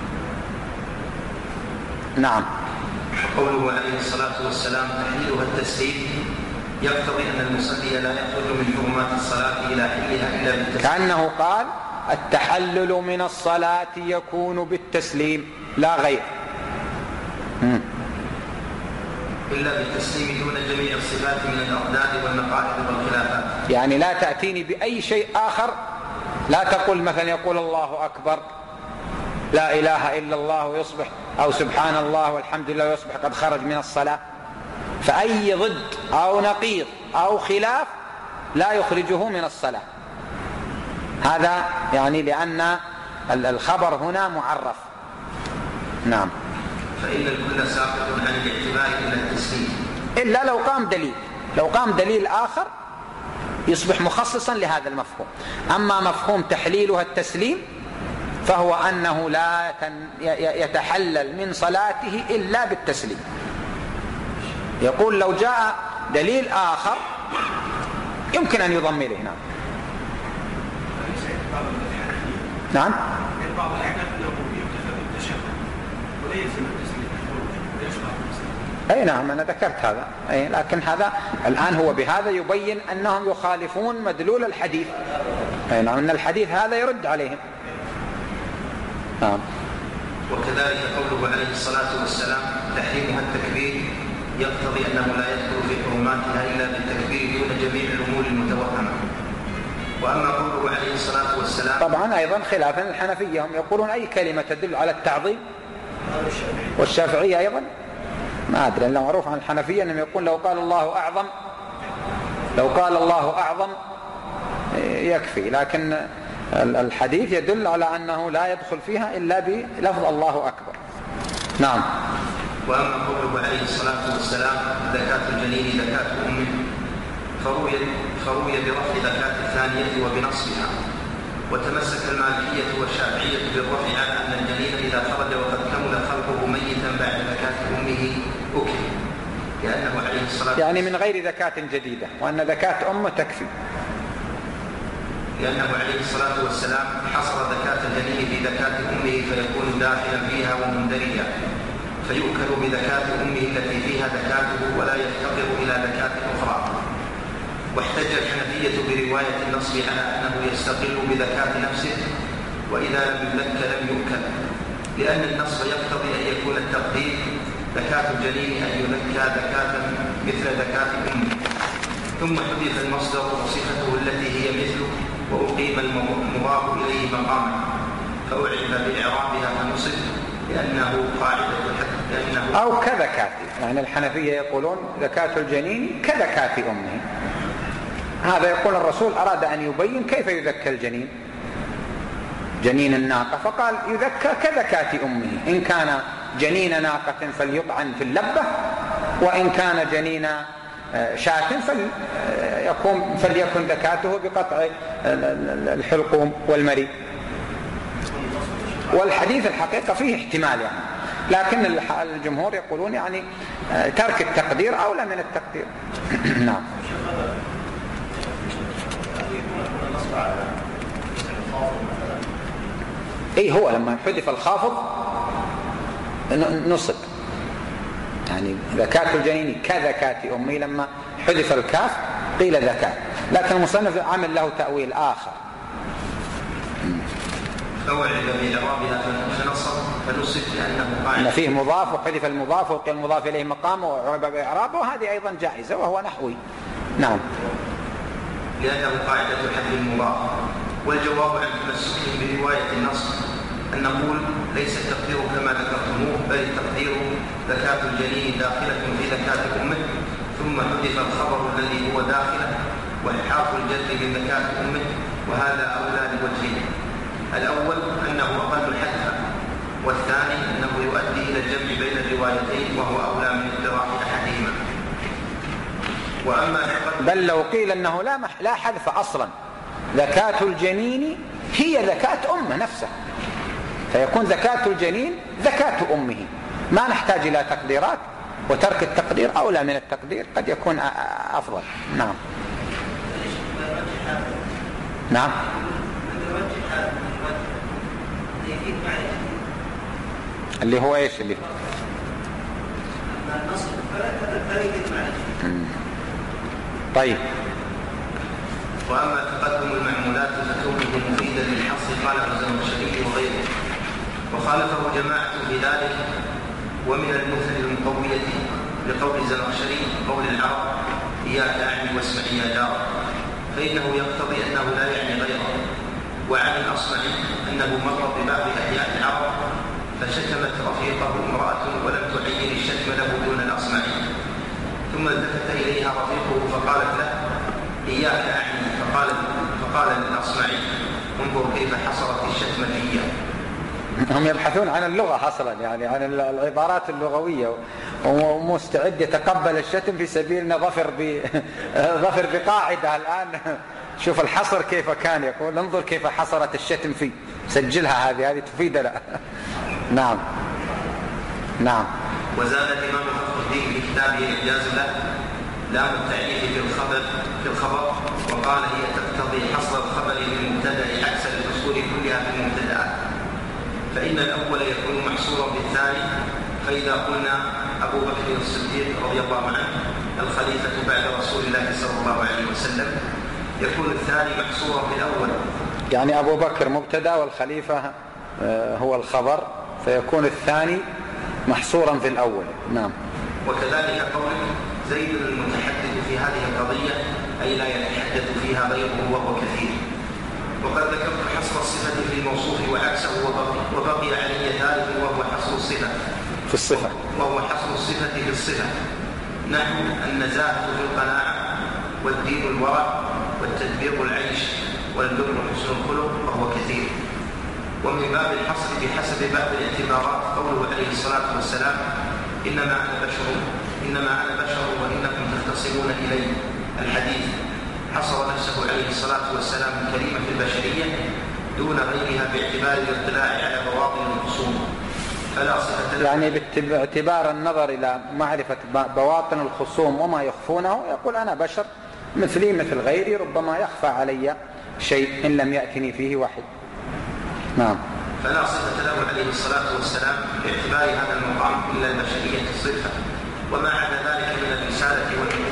نعم. قوله عليه الصلاة والسلام تحليلها التسليم يقتضي أن المصلي لا يخرج من حرمات الصلاة إلى حلها إلا بالتسليم، كأنه قال التحلل من الصلاة يكون بالتسليم لا غير، م. إلا بالتسليم دون جميع الصفات من الأضداد والنقائض والخلافات. يعني لا تأتيني بأي شيء آخر، لا تقول مثلا يقول الله أكبر لا إله إلا الله ويصبح، أو سبحان الله والحمد لله ويصبح قد خرج من الصلاة، فأي ضد أو نقيض أو خلاف لا يخرجه من الصلاة. هذا يعني لأن الخبر هنا معرف. نعم. فإن الكل ساقط عن الاعتبار إلى التسليم إلا لو قام دليل، لو قام دليل آخر يصبح مخصصا لهذا المفهوم. أما مفهوم تحليلها التسليم فهو أنه لا يتحلل من صلاته إلا بالتسليم. يقول لو جاء دليل آخر يمكن أن يضم إليه. نعم. نعم. بعض الأحناف يقول يكتفى بالتشهد ولا يلزم التسليم ويشرع المسلم. أي نعم أنا ذكرت هذا، أي لكن هذا الآن هو بهذا يبين أنهم يخالفون مدلول الحديث. أي نعم أن الحديث هذا يرد عليهم. نعم. وكذلك قوله عليه الصلاة والسلام تحريمها التكبير يقتضي أنه لا يدخل في حرماتها إلا بالتكبير دون جميع الأمور المتوهمة. وأما قوله عليه الصلاة والسلام طبعا أيضا خلافا الحنفية، هم يقولون أي كلمة تدل على التعظيم، والشافعية أيضا ما أدري، لأنه معروف عن الحنفية أنهم يقول لو قال الله أعظم لو قال الله أعظم يكفي، لكن الحديث يدل على أنه لا يدخل فيها إلا بلفظ الله أكبر. نعم. وأما قوله عليه الصلاة والسلام زكاة الجنين زكاة أمه فروي, فروي برفع زكاة الثانية وبنصبها، وتمسك المالكية والشافعية بالرفع على أن الجنين إذا خرج وقد كمل خلقه ميتا بعد زكاة أمه أكل، لأنه عليه الصلاة يعني من غير زكاة جديدة، وأن زكاة أمه تكفي، لأنه عليه الصلاة والسلام حصر زكاة الجنين في زكاة أمه فيكون داخلا فيها ومندرجا، فيؤكل بزكاة أمه التي فيها زكاته ولا يفتقر إلى زكاة أخرى. واحتج الحنفية برواية النصب على أنه يستقل بذكاة نفسه، وإذا لم يذك لم يؤكل، لأن النصب يقتضي أن يكون التقدير ذكاة الجنين أن يذكى ذكاة مثل ذكاة أمه، ثم حذف المصدر وصفته التي هي مثله وأقيم المضاف إليه مقامه، فأعرف بإعرابها فنصب لأنه قاعدة الحد لأنه أو كذكاة، يعني الحنفية يقولون ذكاة الجنين كذكاة أمه. هذا يقول الرسول أراد أن يبين كيف يذكى الجنين، جنين الناقة، فقال يذكى كذكاة أمه، إن كان جنين ناقة فليطعن في اللبة، وإن كان جنين شاة فليكن, فليكن ذكاته بقطع الحلقوم والمري. والحديث الحقيقة فيه احتمال يعني، لكن الجمهور يقولون يعني ترك التقدير أولى من التقدير. نعم. اي هو لما حذف الخافض نصب، يعني ذكاة الجنين كذكاة أمي، لما حذف الكاف قيل ذكاة، لكن المصنف عمل له تأويل آخر. فوعد بإعرابها فنصب فنصب لأنه قاعدة، إن فيه مضاف وحذف المضاف وقيل المضاف إليه مقامه وعرب بإعرابه، وهذه أيضا جائزة وهو نحوي. نعم. لأنه قاعدة حذف المضاف. والجواب عن تمسكه برواية النص أن نقول ليس التقدير كما ذكرتموه، بل التقدير ذكاة الجنين داخلة في ذكاة أمه، ثم حذف الخبر الذي هو داخله وإلحاق الجد من ذكاة أمه، وهذا أولى لوجهين: الأول أنه أقل حذفا، والثاني أنه يؤدي إلى الجمع بين الروايتين وهو أولى من ادراك أحدهما. وأما بل لو قيل أنه لا, مح... لا حذف أصلا، ذكاة الجنين هي ذكاة أمه نفسها، فيكون ذكاة الجنين ذكاة أمه، ما نحتاج إلى تقديرات، وترك التقدير أولى من التقدير، قد يكون أفضل. نعم. نعم. اللي هو إيش اللي طيب. وأما تقدم المعمولات فكونه مفيدا للحصر قاله الزمخشري وغيره، وخالفه جماعة بذلك. ومن المثل المقوية لقول الزمخشري قول العرب إياك أعني واسمعي يا جار، فإنه يقتضي أنه لا يعني غيره. وعن الأصمعي أنه مر بباب أحياء العرب فشتمت رفيقه امرأة ولم تعين الشتم له دون الأصمعي، ثم التفت إليها رفيقه فقالت له إياك أعني، فقال, فقال للأصمعي انظر كيف حصرت الشتم فيها. هم يبحثون عن اللغة حصلا، يعني عن العبارات اللغوية، ومستعد يتقبل الشتم في سبيل أنه ظفر, ب... ظفر بقاعدة. الآن شوف الحصر كيف كان، يقول انظر كيف حصرت الشتم فيه، سجلها، هذه هذه تفيد لا. نعم. نعم. وزاد الإمام فخر الدين في كتابه الإعجاز له لام التعريف في الخبر في الخبر وقال هي تقتضي حصر الخبر للمبتدأ عكس الفصول كلها في المبتدأات، فإن الأول يكون محصورا بالثاني. فإذا قلنا أبو بكر الصديق رضي الله عنه الخليفة بعد رسول الله صلى الله عليه وسلم، يكون الثاني محصورا بالأول، يعني أبو بكر مبتدأ والخليفة هو الخبر، فيكون الثاني محصورا في الأول. نعم. وكذلك قول زيد المتحدث في هذه القضية أي لا يتحدث فيها غيره وهو كثير. وقد ذكرت حصر الصفة في الموصوف وعكسه وبقي, وبقي علي ثالث وهو حصر الصفة في الصفة وهو حصر الصفة في الصفة، نحو النزاهة في القناعة والدين الورع والتدبير العيش والبر حسن الخلق وهو كثير. ومن باب الحصر بحسب باب الاعتبارات قوله عليه الصلاة والسلام إنما أنا بشر إنما أنا بشر وإنكم تختصمون إلي، الحديث حصر نفسه عليه الصلاة والسلام الكريمة في البشرية دون غيرها باعتبار الاطلاع على بواطن الخصوم، فلا صفة يعني باعتبار النظر إلى معرفة بواطن الخصوم وما يخفونه، يقول أنا بشر مثلي مثل غيري، ربما يخفى علي شيء إن لم يأتني فيه وحي. نعم. فلا صفة له عليه الصلاة والسلام باعتبار هذا المقام إلا البشرية الصفة، وما عدا ذلك من الرسالة والنبوة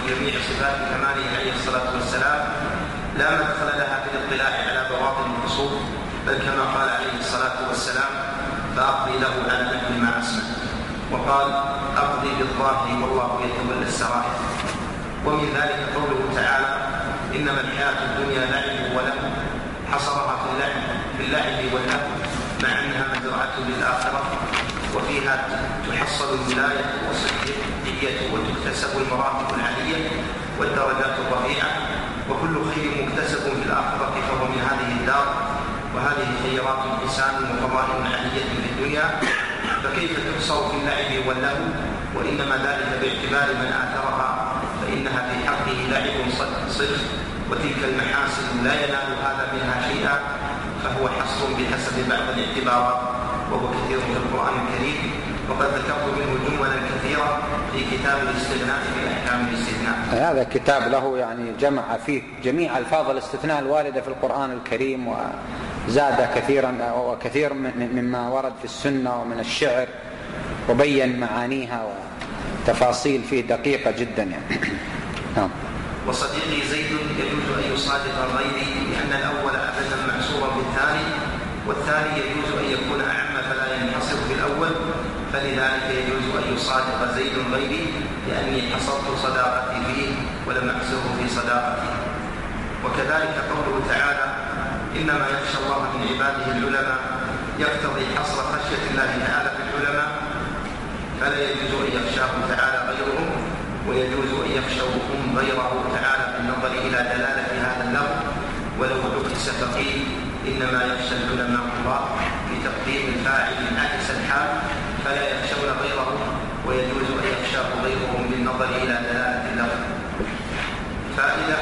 جميع صفات كماله عليه الصلاة والسلام لا مدخل لها في الاطلاع على بواطن الخصوص، بل كما قال عليه الصلاة والسلام فأقضي له على نحو ما أسمع، وقال أقضي بالظاهر والله يتولى السرائر. ومن ذلك قوله تعالى إنما الحياة الدنيا لعب ولهو، حصرها في اللعب في اللعب واللهو مع أنها مزرعة للآخرة، وفيها تحصل الولاية والصديقية وتكتسب المراتب العالية والدرجات الرفيعة، وكل خير مكتسب في الآخرة فهو من هذه الدار، وهذه خيرات حسان وفضائل عالية في الدنيا، فكيف تحصر في اللعب واللهو؟ وإنما ذلك باعتبار من آثرها فإنها في حقه لعب صرف، وتلك المحاسن لا ينال هذا منها شيئا، فهو حصر بحسب بعض الاعتبارات، وهو كثير في القرآن الكريم، وقد ذكرت منه جملا كثيرة في كتاب الاستغناء في أحكام الاستثناء. هذا كتاب له يعني جمع فيه جميع ألفاظ الاستثناء الواردة في القرآن الكريم، وزاد كثيرا وكثير مما ورد في السنة ومن الشعر، وبين معانيها وتفاصيل فيه دقيقة جدا يعني. نعم. وصديقي زيد يجوز أن يصادق غيري لأن الأول أبدا محصورا بالثاني، والثاني يجوز أن يكون أعم فلا ينحصر بالأول، فلذلك يجوز أن يصادق زيد غيري لأني حصرت صداقتي فيه ولم أحصره في صداقتي. وكذلك قوله تعالى إنما يخشى الله من عباده العلماء يقتضي حصر خشية الله تعالى في العلماء، فلا يجوز أن يخشاه تعالى غيرهم، ويجوز أن يخشوا هم غيره تعالى بالنظر إلى دلالة هذا اللفظ، ولو عكس فقيل إنما يخشى العلماء الله بتقديم الفاعل عكس الحال، فلا يخشون غيره، ويجوز أن يخشاه غيرهم بالنظر إلى دلالة اللفظ. فائدة: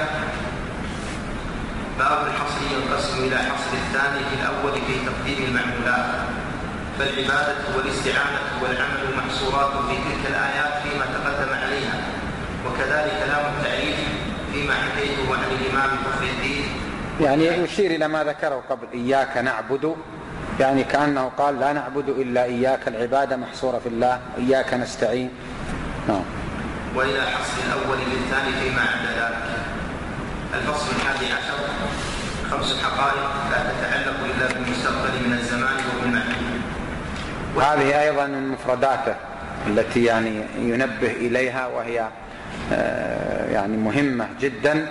باب الحصر ينقسم إلى حصر الثاني في الأول في تقديم المعمولات، فالعبادة والاستعانة والعمل محصورات في تلك الآيات فيما تقدم عليها، وكذلك لام التعريف فيما حكيته عن الإمام فخر الدين، يعني يشير إلى ما ذكره قبل إياك نعبد، يعني كأنه قال لا نعبد إلا إياك، العبادة محصورة في الله، إياك نستعين. نعم. وإلى حصر الأول للثاني فيما عدا ذلك. الفصل الحادي عشر: خمس حقائق لا تتعلق إلا بالمستقبل من الزمان وبالمعلوم. هذه أيضا من مفرداته التي يعني ينبه إليها، وهي يعني مهمة جدا،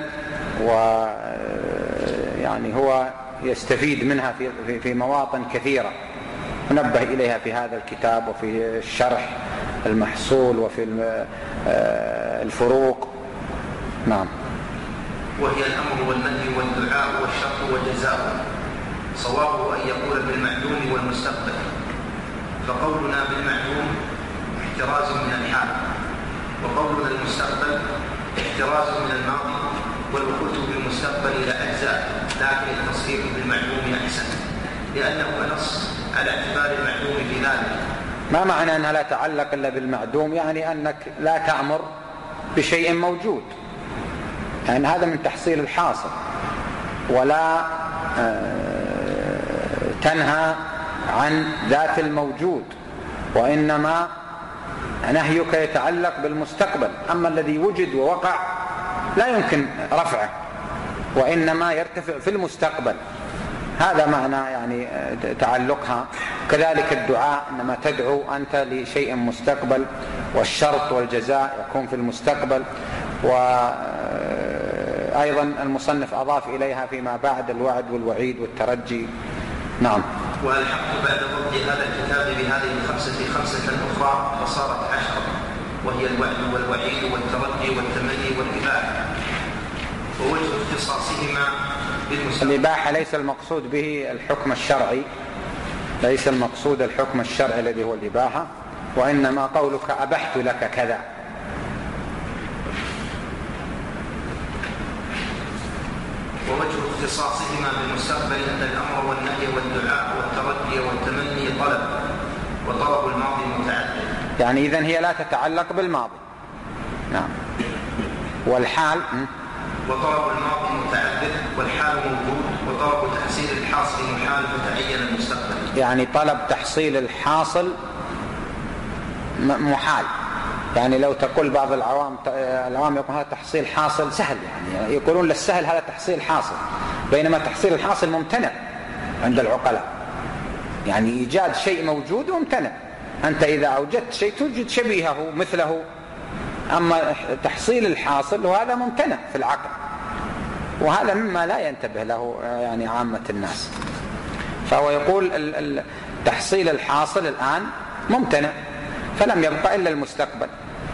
ويعني هو يستفيد منها في في مواطن كثيرة، نبه إليها في هذا الكتاب وفي الشرح المحصول وفي الفروق. نعم. وهي الأمر والنهي والدعاء والشرط والجزاء. صوابه أن يقول بالمعلوم والمستقبل، فقولنا بالمعلوم احتراز من الحال، وقولنا المستقبل احتراز من الماضي، ولو قلت بالمستقبل لأجزاء، لكن التصريح بالمعلوم أحسن لأنه نص على اعتبار المعلوم في ذلك. ما معنى أنها لا تعلق إلا بالمعدوم؟ يعني أنك لا تأمر بشيء موجود، يعني هذا من تحصيل الحاصل، ولا تنهى عن ذات الموجود، وإنما نهيك يتعلق بالمستقبل. أما الذي وجد ووقع لا يمكن رفعه، وإنما يرتفع في المستقبل، هذا معنى يعني تعلقها. كذلك الدعاء، إنما تدعو أنت لشيء مستقبل، والشرط والجزاء يكون في المستقبل. وأيضا المصنف أضاف إليها فيما بعد الوعد والوعيد والترجي. نعم. والحق بعد ضبط هذا الكتاب بهذه الخمسة خمسة أخرى فصارت عشرة، وهي الوعد والوعيد والترجي والتمني والإباحة. ووجه اختصاصهما بالمستقبل. الإباحة ليس المقصود به الحكم الشرعي، ليس المقصود الحكم الشرعي الذي هو الإباحة، وإنما قولك أبحت لك كذا. ووجه اختصاصهما بالمستقبل أن الأمر والنهي والدعاء والترجي والتمني طلب، وطلب الماضي متعدد، يعني إذن هي لا تتعلق بالماضي. نعم. والحال وطلب الماضي متعدد والحال موجود، وطلب تحصيل الحاصل محال فتعين المستقبل، يعني طلب تحصيل الحاصل محال يعني لو تقول بعض العوام العوام يقول هذا تحصيل حاصل سهل، يعني يقولون للسهل هذا تحصيل حاصل، بينما تحصيل الحاصل ممتنع عند العقلاء. يعني إيجاد شيء موجود ممتنع، أنت إذا أوجدت شيء توجد شبيهه مثله، أما تحصيل الحاصل وهذا ممتنع في العقل، وهذا مما لا ينتبه له يعني عامة الناس. فهو يقول تحصيل الحاصل الآن ممتنع، فلم يبقى إلا المستقبل.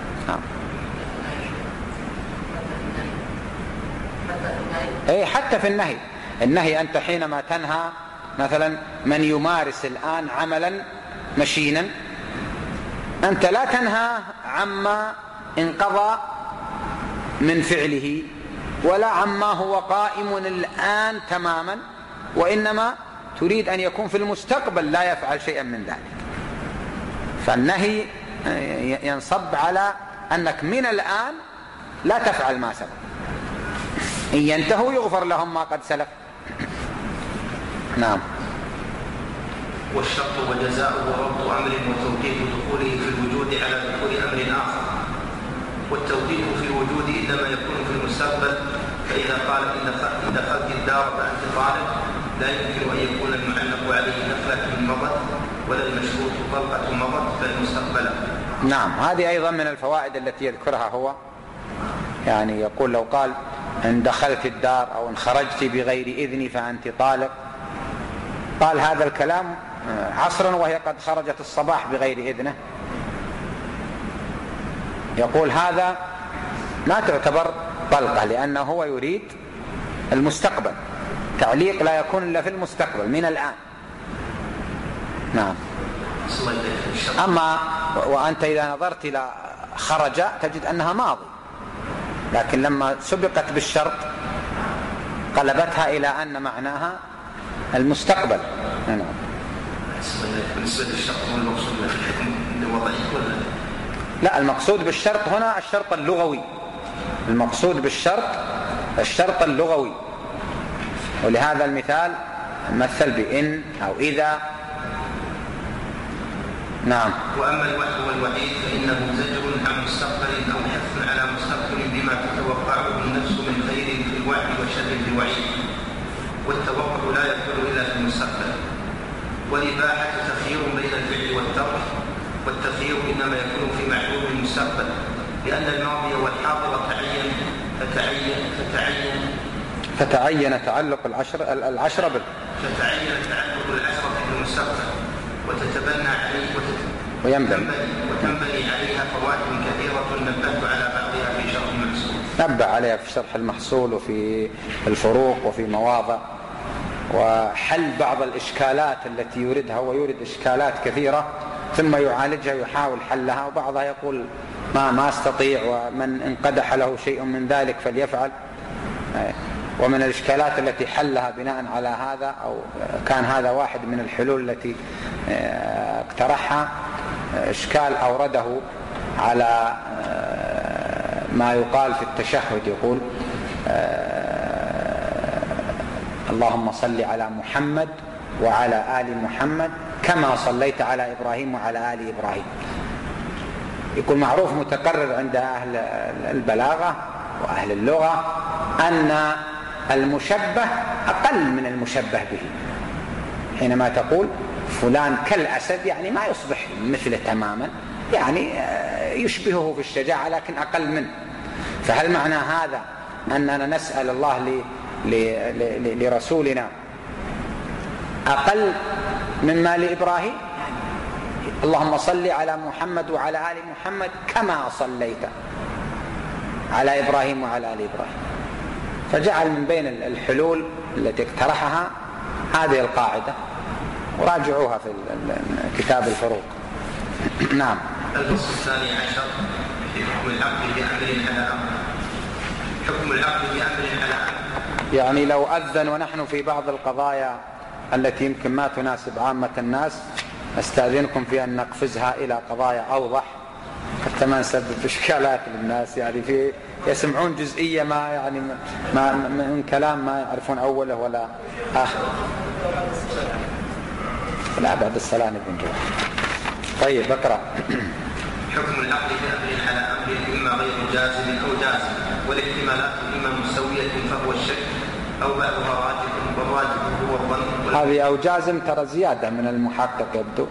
أي حتى في النهي، النهي أنت حينما تنهى مثلا من يمارس الآن عملا مشينا، أنت لا تنهى عما انقضى من فعله ولا عما هو قائم الآن تماما، وإنما تريد أن يكون في المستقبل لا يفعل شيئا من ذلك. فالنهي ينصب على أنك من الآن لا تفعل ما سبق، إن ينتهوا يغفر لهم ما قد سلف. نعم. والشرط وجزاؤه ربط أمر وتوقيت دخوله في الوجود على دخول أمر آخر، والتوقيت في الوجود إنما يكون في المستقبل. فإذا قال إن دخلت الدار فأنت طالب، لا يمكن أن يكون المعلق عليه نفلة مضت ولا المشروط طلقة مضت بل مستقبلا. نعم، هذه أيضا من الفوائد التي يذكرها هو، يعني يقول لو قال إن دخلت الدار أو إن خرجت بغير إذني فأنت طالق، قال هذا الكلام عصرا وهي قد خرجت الصباح بغير إذنه، يقول هذا لا تعتبر طلقة، لأنه هو يريد المستقبل، تعليق لا يكون إلا في المستقبل من الآن. نعم. أما وأنت إذا نظرت إلى خرج تجد أنها ماضي، لكن لما سبقت بالشرط قلبتها إلى أن معناها المستقبل. نعم. بالنسبة للشرط والمقصود في الحكم الوضعي ولا لا؟ المقصود بالشرط هنا الشرط اللغوي، المقصود بالشرط الشرط اللغوي، ولهذا المثال مثل بإن أو إذا. نعم. وأما الوعد والوعيد فإنه زجر عن مستقبل أو حث على مستقبل بما تتوقعه النفس من خير في الوعد وشر في الوعيد، والتوقع لا يكون إلا في المستقبل. والإباحة تخيير بين الفعل والترك، والتخيير إنما يكون في معلوم المستقبل، لأن الماضي والحاضر تعين فتعين فتعين فتعين تعلق العشر العشرة بال فتعين تعلق العشرة بالمستقبل، وتتبنى عليه وينبني وتنبني عليها فوائد كثيرة نبهت على بعضها في شرح المحصول. نبه عليها في شرح المحصول وفي الفروق وفي مواضع، وحل بعض الإشكالات التي يريدها، ويريد إشكالات كثيرة ثم يعالجها يحاول حلها، وبعضها يقول ما ما استطيع، ومن انقدح له شيء من ذلك فليفعل. ومن الإشكالات التي حلها بناء على هذا، أو كان هذا واحد من الحلول التي اقترحها، إشكال أورده على ما يقال في التشهد، يقول اللهم صل على محمد وعلى آل محمد كما صليت على إبراهيم وعلى آل إبراهيم. يقول معروف متقرر عند أهل البلاغة وأهل اللغة أن المشبه أقل من المشبه به. حينما تقول فلان كالأسد يعني ما يصبح مثله تماما، يعني يشبهه في الشجاعة لكن أقل منه. فهل معنى هذا أننا نسأل الله لرسولنا أقل مما لإبراهيم؟ اللهم صل على محمد وعلى آل محمد كما صليت على إبراهيم وعلى آل إبراهيم. فجعل من بين الحلول التي اقترحها هذه القاعدة، وراجعوها في كتاب الفروق. نعم. الفصل الثاني عشر في حكم العقد بأمر على أمر. حكم العقد بأمر على أمر، يعني لو أذن ونحن في بعض القضايا التي يمكن ما تناسب عامة الناس، أستأذنكم في أن نقفزها إلى قضايا أوضح حتى ما نسبب إشكالات للناس، يعني في يسمعون جزئية ما يعني ما من كلام ما يعرفون أوله ولا آخره. لا بعد الصلاة نبي نجيب. طيب اقرأ. حكم العقد بأمر على جازم، والاحتمالات إما مستوية فهو الشك أو بعضها راجح، والراجح هو الظن. هذه أو جازم ترى زيادة من المحقق يبدو،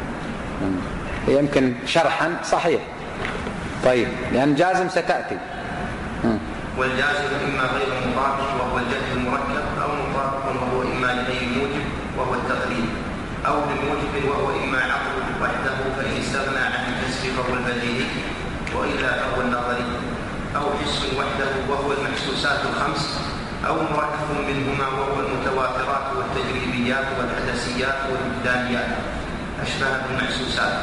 يمكن شرحا صحيح. طيب لأن جازم ستأتي. والجازم إما غير مطابق وهو الجهل المركب، أو مطابق وهو إما لغير موجب وهو التقليد، أو لموجب وهو إما عقل وحده فإن استغنى عن الحس فهو البديهي وإلا فهو النظري، أو حس وحده وهو المحسوسات الخمس، أو مركب منهما وهو المتواترات والتجريبيات والحدثيات والوجدانيات أشبه بالمحسوسات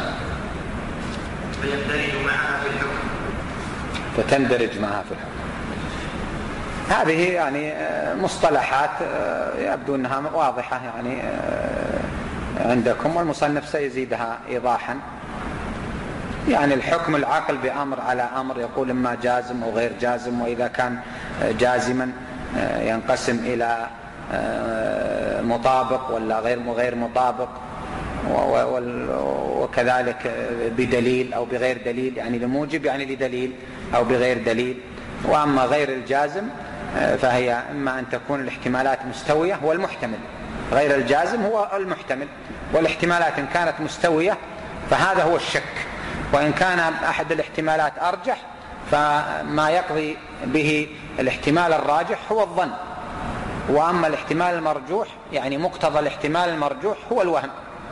فيندرج معها في الحكم فتندرج معها في الحكم. هذه يعني مصطلحات يبدو أنها واضحة يعني عندكم، والمصنف سيزيدها إيضاحا. يعني الحكم العقل بأمر على أمر، يقول إما جازم أو غير جازم، وإذا كان جازما ينقسم إلى مطابق ولا غير غير مطابق، وكذلك بدليل أو بغير دليل، يعني لموجب يعني لدليل أو بغير دليل. وأما غير الجازم فهي إما أن تكون الاحتمالات مستوية، هو المحتمل، غير الجازم هو المحتمل، والاحتمالات إن كانت مستوية فهذا هو الشك، وإن كان أحد الاحتمالات أرجح فما يقضي به الاحتمال الراجح هو الظن. وأما الاحتمال المرجوح يعني مقتضى الاحتمال المرجوح هو الوهم.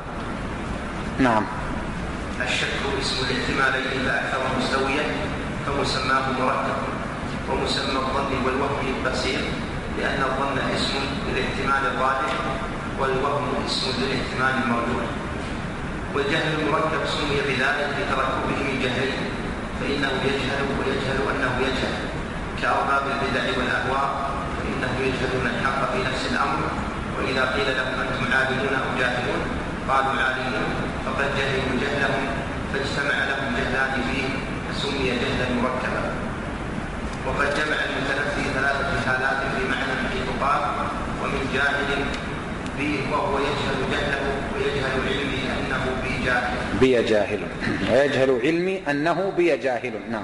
نعم. الشك اسم الاحتمالين فأكثر مستويا فمسماه مركب، ومسمى الظن والوهم البصير، لأن الظن اسم للاحتمال الراجح والوهم اسم للاحتمال المرجوح. والجهل المركب سمي بذلك لتركبه من جهلين، فإنه يجهل ويجهل أنه يجهل، كأرباب البدع والأهواء، فإنه يجهلون الحق في نفس الأمر، وإذا قيل لهم أنتم عالمون أو جاهلون قالوا عالمون، فقد جهلوا جهلهم فاجتمع لهم جهلان فيه فسمي جهلا مركبا. وقد جمع المتنفي ثلاثة حالات في معنى حيث قال ومن جاهل به وهو يجهل جهله ويجهل علمي أنه بي جاهل بي جاهل ويجهل علمي أنه بي جاهل. نعم.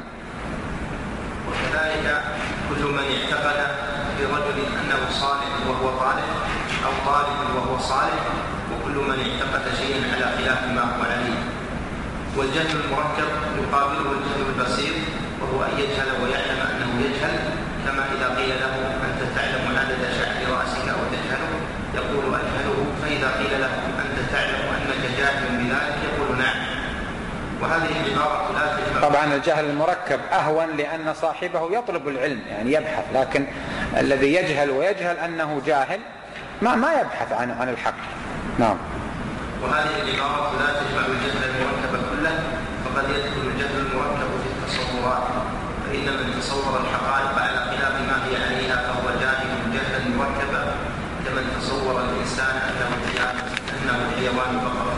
وكذلك كل من اعتقد برجل أنه صالح وهو طالب، أو طالب وهو صالح، وكل من اعتقد شيئا على خلاف ما هو عليه. والجهل المركب يقابله الجهل البصير، وهو أن يجهل ويعلم أنه يجهل، كما إذا قيل له أنت تعلم عدد شعر رأسك أو تجهله يقول أجهله، فإذا قيل له أنت تعلم أنك جاهل بذلك يقول نعم. وهذه العبارة لا تجمع. طبعا الجهل المركب أهون لأن صاحبه يطلب العلم يعني يبحث، لكن الذي يجهل ويجهل أنه جاهل ما ما يبحث عن عن الحق. نعم. وهذه العبارة لا تجمع الجهل المركب كله، فقد يدخل الجهل المركب في التصورات، فإن من تصور الحقائق على خلاف ما هي عليها فهو جاهل جهلا مركبا، كمن تصور الإنسان أنه أنه حيوان فقط.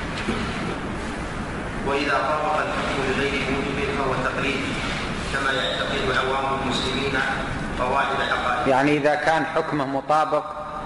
وإذا طابق الحكم لغير موجب فهو تقليد، كما يعتقد عوام المسلمين قواعد العقائد. يعني إذا كان حكمه مطابق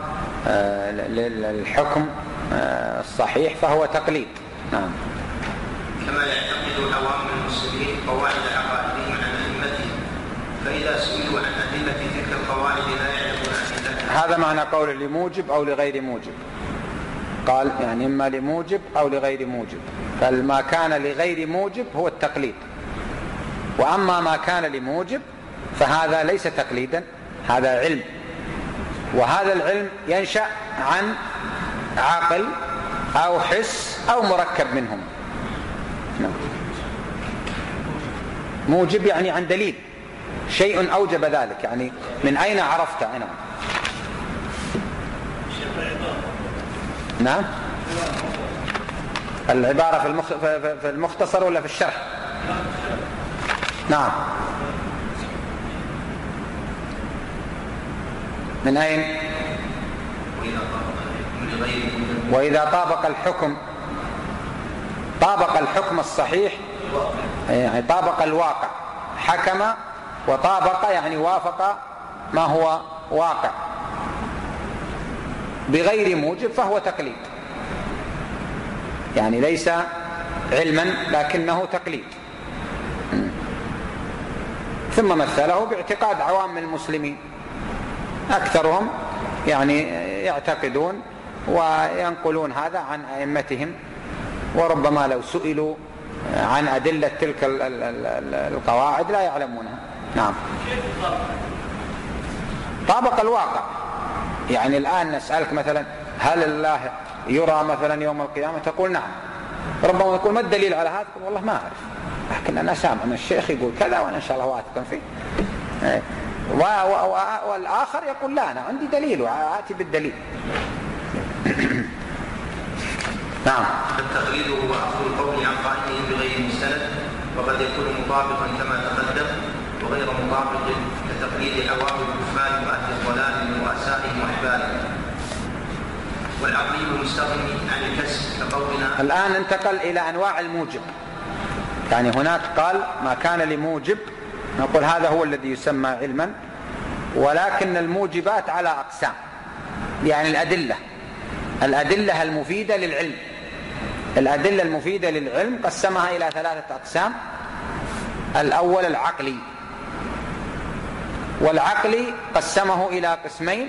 للحكم الصحيح فهو تقليد. نعم. كما يعتقد عوام المسلمين قواعد عقائدهم عن أئمتهم، فإذا سئلوا عن أدلة تلك القواعد لا يعرفون أدلتها. هذا معنى قوله لموجب أو لغير موجب، قال يعني إما لموجب أو لغير موجب، فما كان لغير موجب هو التقليد، وأما ما كان لموجب فهذا ليس تقليدا، هذا علم، وهذا العلم ينشأ عن عقل أو حس أو مركب منهم. نعم. موجب يعني عن دليل، شيء أوجب ذلك، يعني من أين عرفت أنا؟ نعم. العبارة في, المخ... في المختصر ولا في الشرح؟ نعم. من أين؟ وإذا طابق الحكم طابق الحكم الصحيح يعني طابق الواقع، حكم وطابق يعني وافق ما هو واقع بغير موجب فهو تقليد، يعني ليس علما لكنه تقليد. ثم مثله باعتقاد عوام المسلمين، أكثرهم يعني يعتقدون وينقلون هذا عن أئمتهم، وربما لو سئلوا عن أدلة تلك القواعد لا يعلمونها. نعم. طابق الواقع، يعني الآن نسألك مثلا هل الله يرى مثلا يوم القيامة؟ تقول نعم. ربما يقول ما الدليل على هذا؟ تقول والله ما أعرف، لكن أنا سامع من الشيخ يقول كذا وأنا إن شاء الله واثق فيه. والآخر يقول لا أنا عندي دليل وآتي بالدليل. نعم. التقليد هو أخذ القول عن قائله بغير مستند، وقد يكون مطابقا كما تقدم وغير مطابق كتقليد عوام الكفار وأهل الضلال من رؤسائهم وأحبارهم. والعقلي مستغني عن الكسب كقولنا. الآن انتقل إلى أنواع الموجب، يعني هناك قال ما كان لموجب نقول هذا هو الذي يسمى علما، ولكن الموجبات على أقسام، يعني الأدلة الأدلة المفيدة للعلم الأدلة المفيدة للعلم قسمها إلى ثلاثة أقسام. الأول العقلي، والعقلي قسمه إلى قسمين: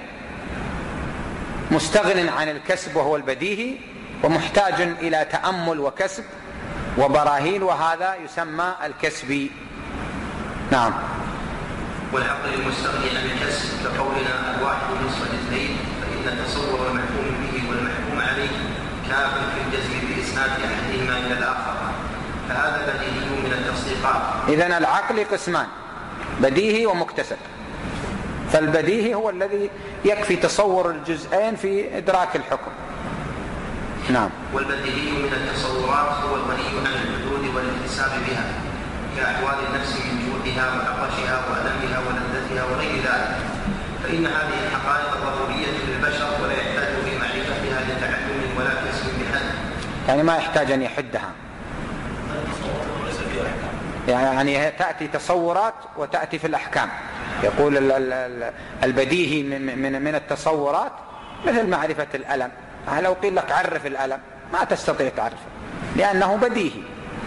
مستغن عن الكسب وهو البديهي، ومحتاج إلى تأمل وكسب وبراهين وهذا يسمى الكسبي. نعم. والعقل المستغني عن الكسب كقولنا الواحد نصف الاثنين، فإن تصور المحكوم به والمحكوم عليه كاف في الجزم بإسناد أحدهما إلى الآخر، فهذا بديهي من التصديقات. إذن العقل قسمان: بديهي ومكتسب. فالبديهي هو الذي يكفي تصور الجزئين في إدراك الحكم. نعم. والبديهي من التصورات هو الغني عن الحدود والاحتساب بها، كأحوال النفس من جوعها وعطشها وألمها ولذتها وغير ذلك، فإن هذه الحقائق ضرورية للبشر ولا يحتاج في معرفتها لتعلم ولا كسب بحد، يعني ما يحتاج أن يحدها، يعني تأتي تصورات وتأتي في الأحكام. يقول البديهي من من التصورات مثل معرفة الألم، لو قيل لك عرف الألم ما تستطيع تعرفه لأنه بديهي.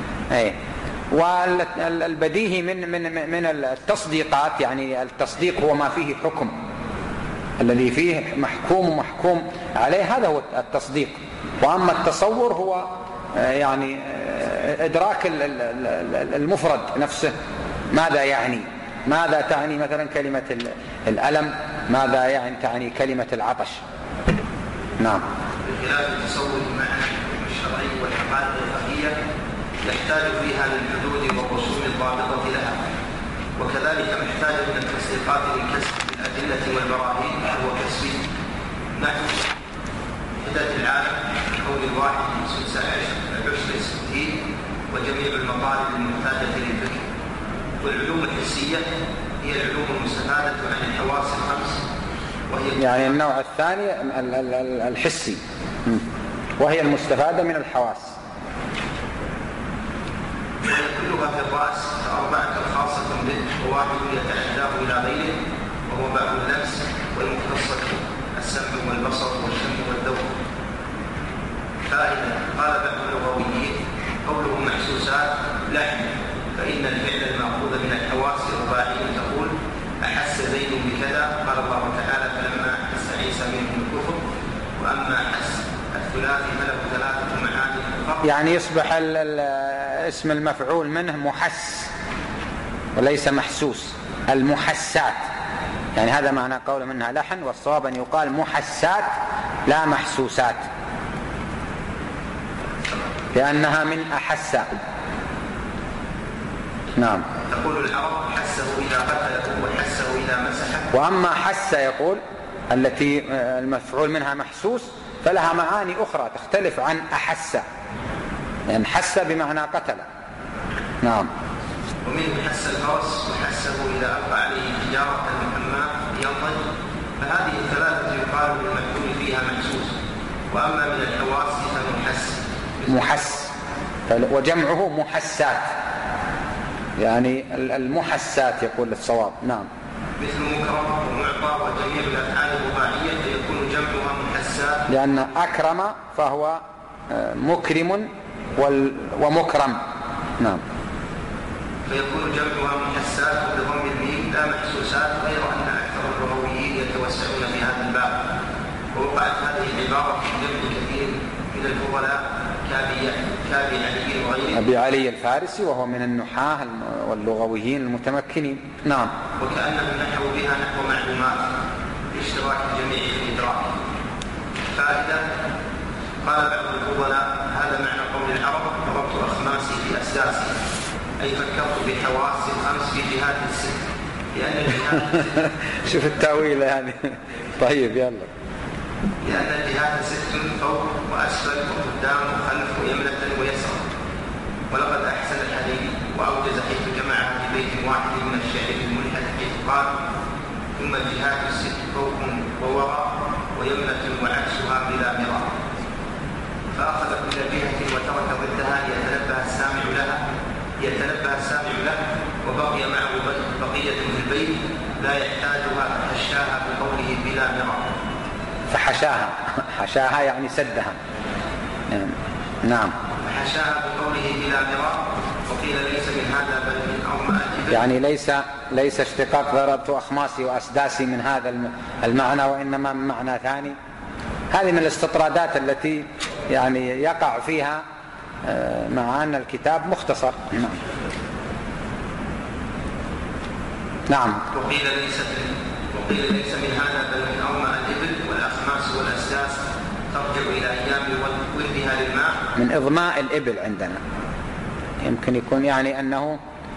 والبديهي من من من التصديقات، يعني التصديق هو ما فيه حكم، الذي فيه محكوم ومحكوم عليه، هذا هو التصديق. وأما التصور هو يعني إدراك المفرد نفسه، ماذا يعني، ماذا تعني مثلا كلمة الألم، ماذا يعني تعني كلمة العطش. نعم. بخلاف التصور المعنى الشرعي والحقائق الفقهية يحتاج فيها للحدود والرسوم الضابطة لها، وكذلك محتاج من التصديقات للكسب بالأدلة والبراهين وهو كسبي، نحو حدة العالم كون الواحد سدس عشر ستين وجميع المطالب المحتاجة للفكر. والعلوم الحسية هي العلوم المستفادة عن الحواس الخمس، وهي يعني النوع الثاني الحسي، وهي المستفادة من الحواس، وهي كلها في الرأس أربعة خاصة به، وواحد يتعداه إلى غيره وهو باب اللمس، والمختصة السمع والبصر والشم والذوق. فائدة: قال بعض اللغويين قوله محسوسات لحن، فإن الفعل المأخوذ من الحواس رباعي، تقول أحس زيد بكذا، قال الله تعالى فلما أحس عيسى منهم الكفر. وأما أحس الثلاثي فله ثلاثة معاني فقط، يعني يصبح اسم المفعول منه محس وليس محسوس، المحسات، يعني هذا معنى قول منها لحن، والصواب أن يقال محسات لا محسوسات، لأنها من أحس. نعم. تقول العرب حسه إذا قتله وحسه إذا مسحه. وأما حس يقول التي المفعول منها محسوس فلها معاني أخرى تختلف عن أحس، يعني حس بمعنى قتل. نعم. ومنه حس الفرس وحسه إذا ألقى عليه حجارة المحمى ينضج، فهذه الثلاثة يقال المفعول فيها محسوس. وأما من الحواس فمحس محس، وجمعه محسات، يعني المحسات يقول الصواب. نعم. مثل مكرم ومعطى وجميع الأفعال الرباعية فيكون جمعها محسات، لأن أكرم فهو مكرم ومكرم. نعم. فيكون جمعها محسات بضم الميم لا محسوسات، غير أن أكثر اللغويين يتوسعون في هذا الباب. ووقعت هذه العبارة في جمع كثير من الفضلاء كأبي علي وغيره، أبي علي الفارسي وهو من النحاة واللغويين المتمكنين. نعم. وكأنهم نحوا بها نحو معلومات لاشتراك الجميع في الإدراك. فائدة: قال بعض الفضلاء هذا معنى قول العرب ضربت أخماسي في أساسي، أي فكرت بحواسي الخمس في جهات الست، لأن الجهات شوف التأويل يعني. طيب يلا. لأن الجهات ست فوق وأسفل وقدام وخلف ويمنة ويسرى. ولقد أحسن الحديث وأوجز حيث جمعها في بيت واحد من الشعر الملحد حيث قال: ثم الجهات الست فوق ووراء ويمنة وعكسها بلا مراء. فأخذ كل جهة وترك ضدها يتنبه السامع لها يتنبه السامع له وبقي معه بقية في البيت لا يحتاجها فحشاها بقوله بلا مراء. فحشاها حشاها يعني سدها. نعم. فحشاها بقوله بلا مراء. وقيل ليس من هذا بل من أرمى الإبل، يعني ليس ليس اشتقاق ضربت أخماسي وأسداسي من هذا المعنى، وإنما من معنى ثاني. هذه من الاستطرادات التي يعني يقع فيها مع أن الكتاب مختصر. نعم. نعم. وقيل ليس وقيل ليس من هذا بل من أرمى الإبل، والأخماس والأسداس ترجع إلى أيام وردها للماء. من إضماء الإبل عندنا يمكن يكون يعني أنه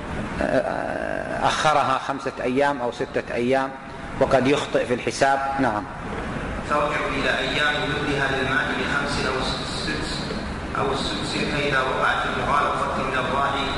أخرها خمسة أيام أو ستة أيام، وقد يخطئ في الحساب. نعم. ترجع إلى أيام وردها للماء بخمس أو سدس أو السدس، فإذا وقعت المغالطة من الراعي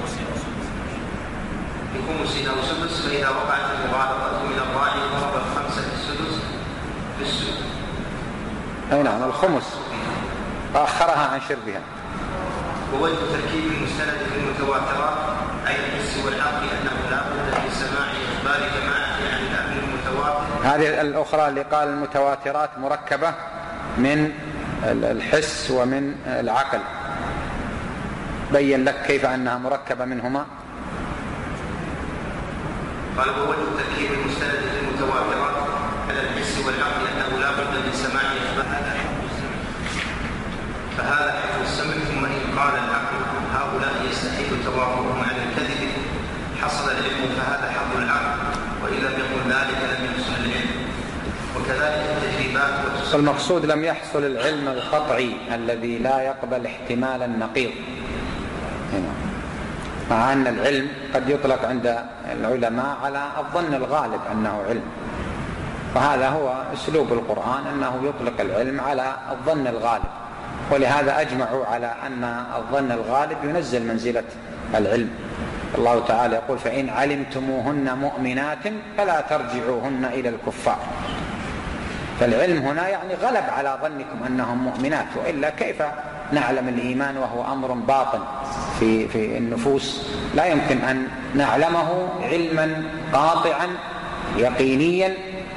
بخمس أو سدس، فإذا وقعت المغالطة من الراعي ضرب الخمسة السدس في السدس. أي نعم، الخمس أخرها عن شربها. ووجه تركيب المستند في المتواترات أي الحس والعقل أنه لا بد من سماع إخبار جماعة عن الأمر المتواتر. هذه الأخرى اللي قال المتواترات مركبة من الحس ومن العقل، بين لك كيف أنها مركبة منهما. قال ووجه تركيب المستند في المتواترات على الحس والعقل أنه لا بد من سماع إخبار، فهذا حفظ السمع. ثم إن قال العقل هؤلاء يستحيل توافقهم على الكذب حصل العلم، فهذا حظ العقل، وإن لم يكن ذلك لم يحصل العلم. وكذلك التجريبات والتصرف. المقصود لم يحصل العلم القطعي الذي لا يقبل احتمال النقيض، مع أن العلم قد يطلق عند العلماء على الظن الغالب أنه علم، وهذا هو أسلوب القرآن أنه يطلق العلم على الظن الغالب، ولهذا أجمعوا على أن الظن الغالب ينزل منزلة العلم. الله تعالى يقول: فإن علمتموهن مؤمنات فلا ترجعوهن إلى الكفار. فالعلم هنا يعني غلب على ظنكم أنهم مؤمنات، وإلا كيف نعلم الإيمان وهو أمر باطن في, في النفوس؟ لا يمكن أن نعلمه علما قاطعا يقينيا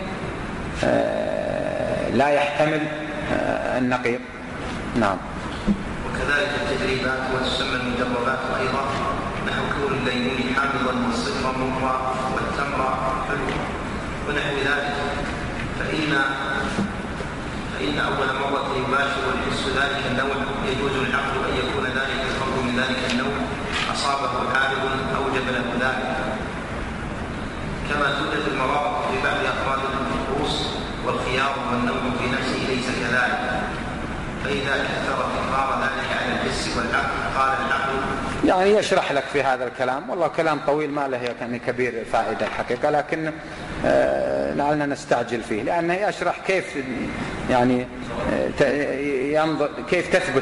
لا يحتمل النقيض. نعم. وكذلك التجريبات وتسمى المجربات أيضا، نحو كون الليمون حامضا والصفر مرا والتمر حلو ونحو ذلك. فإن فإن أول مرة يباشر الحس ذلك النوع يجوز العقل أن يكون ذلك الفرد من ذلك النوع أصابه عارض أوجب له ذلك، كما توجد المرارة في بعض أفراد النفوس والخيار والنوع في نفسه ليس كذلك. فإذا كثر تكرار ذلك على الحس والعقل قال العقل. يعني يشرح لك في هذا الكلام، والله كلام طويل ما له يعني كبير فائدة الحقيقة، لكن لعلنا نستعجل فيه، لأنه يشرح كيف يعني ينظر كيف تثبت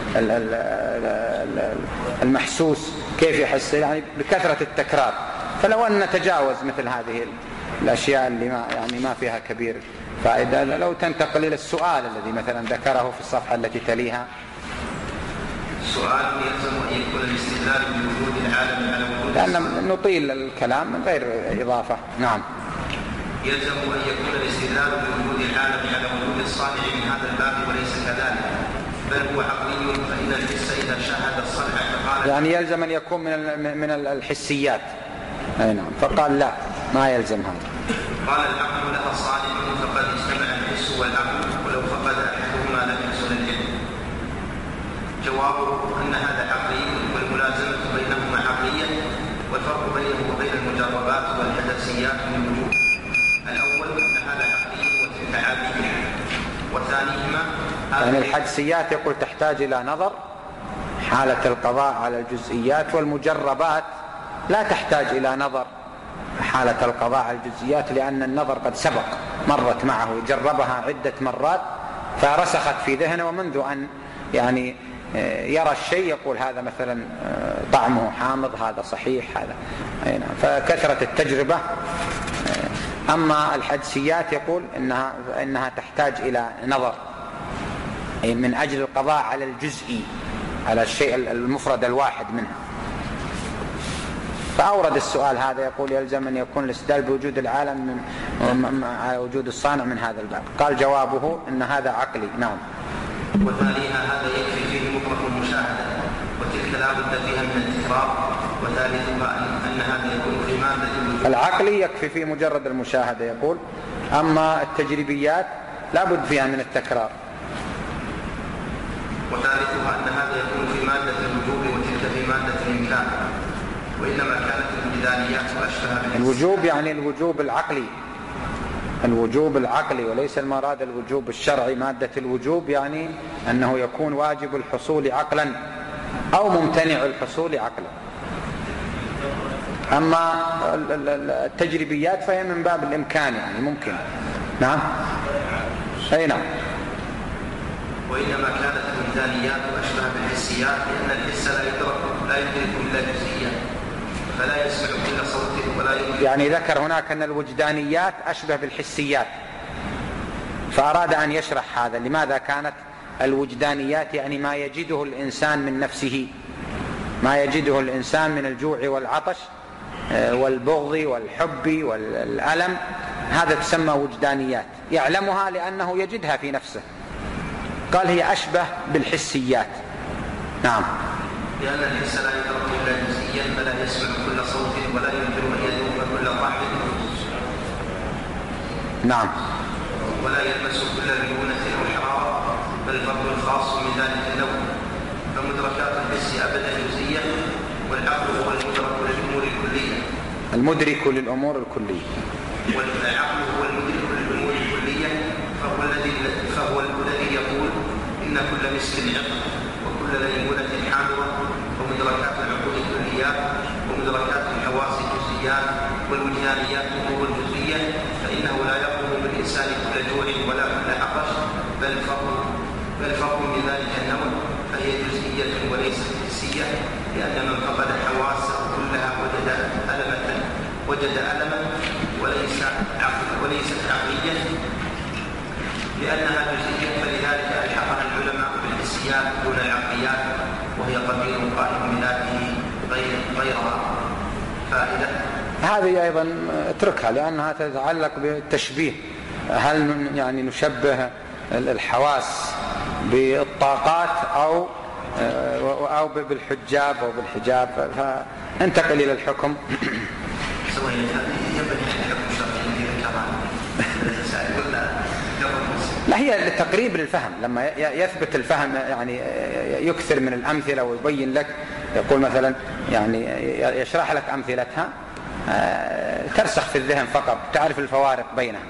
المحسوس، كيف يحس يعني بكثرة التكرار. فلو أن نتجاوز مثل هذه الأشياء اللي ما يعني ما فيها كبير فائدة، لو تنتقل إلى السؤال الذي مثلا ذكره في الصفحة التي تليها. السؤال يلزم أن يكون الاستدلال بوجود العالم على وجود، لأن نطيل الكلام من غير إضافة. نعم. يلزم أن يكون الاستدلال بوجود العالم على وجود الصانع من هذا الباب وليس كذلك، بل هو عقلي. فإن الحس إذا شاهد الصنع فقال يعني يلزم أن يكون من من الحسيات. أي نعم. فقال لا، ما يلزم هذا. قال العقل لها صالح فقد اجتمع الحس والعقل، ولو فقد أحدهما لم يحصل العلم. جوابه أن هذا عقلي، والملازمة بينهما عقلية، والفرق بينه وبين المجربات والحدثيات من وجوه. الأول أن هذا عقلي وتلك عادية، وثانيهما يعني الحدثيات يقول تحتاج إلى نظر حالة القضاء على الجزئيات، والمجربات لا تحتاج إلى نظر حالة القضاء على الجزئيات، لأن النظر قد سبق مرت معه، جربها عدة مرات فرسخت في ذهنه، ومنذ أن يعني يرى الشيء يقول هذا مثلا طعمه حامض، هذا صحيح، هذا. فكثرة التجربة. أما الحدسيات يقول إنها, إنها تحتاج إلى نظر من أجل القضاء على الجزئي، على الشيء المفرد الواحد منها. فأورد السؤال هذا، يقول يلزم أن يكون الاستدلال بوجود العالم على وجود الصانع من هذا الباب. قال جوابه أن هذا عقلي. نعم. وثانيها هذا يكفي فيه مطلق المشاهدة، وتلك لا بد فيها من التكرار. وثالثها أن هذا يكون في مادة العقلي يكفي فيه مجرد المشاهدة يقول، أما التجريبيات لا بد فيها من التكرار. وثالثها أن هذا يكون في مادة الوجوب، وتلك في مادة الإمكان. وإنما كانت الوجدانيات وأشبه الوجوب يعني الوجوب العقلي، الوجوب العقلي وليس المراد الوجوب الشرعي. مادة الوجوب يعني أنه يكون واجب الحصول عقلا أو ممتنع الحصول عقلا. أما التجريبيات فهي من باب الإمكان، يعني ممكن. نعم. أي نعم. وإنما كانت الوجدانيات وأشبه بالحسيات، لأن الحس لا يدرك لا يدرك إلا جزئيا، فلا يسمع كل صوت ولا يدرك. يعني ذكر هناك أن الوجدانيات أشبه بالحسيات، فأراد أن يشرح هذا. لماذا كانت الوجدانيات؟ يعني ما يجده الإنسان من نفسه، ما يجده الإنسان من الجوع والعطش والبغض والحب والألم، هذا تسمى وجدانيات، يعلمها لأنه يجدها في نفسه. قال هي أشبه بالحسيات. نعم. لأن الحس لا يدرك إلا جزئيا، فلا يسمع كل صوت ولا يمكن أن يذوق كل طعم. نعم. ولا يلمس كل ليونة أو حرارة، بل الفرد الخاص من ذلك النوع. فمدركات الحس أبدا جزئية، والعقل هو المدرك للأمور الكلية. المدرك للأمور الكلية. والعقل هو المدرك للأمور الكلية، فهو الذي فهو الذي يقول إن كل مسك عقل، وكل ليمونة حامضة. ومدركات العقول الكليات، ومدركات الحواس الجزئيات، والوجدانيات أمور الجزئية، فإنه لا يقوم بالإنسان كل جوع ولا كل عطش، بل فرق بل فرق من ذلك النوع، فهي جزئية وليست حسية، لأن من فقد حواسه كلها وجد ألما وجد ألما وليس عقل وليست عقلية لأنها جزئية، فلذلك ألحقها العلماء بالحسيات دون العقليات، وهي قدير قائم بذاته غير غيرها. فائدة هذه أيضا اتركها لأنها تتعلق بالتشبيه. هل يعني نشبه الحواس بالطاقات أو أو بالحجاب أو بالحجاب؟ فانتقل إلى الحكم. لا، هي لتقريب للفهم. لما يثبت الفهم يعني يكثر من الأمثلة ويبين لك، يقول مثلا يعني يشرح لك أمثلتها ترسخ في الذهن فقط، تعرف الفوارق بينها.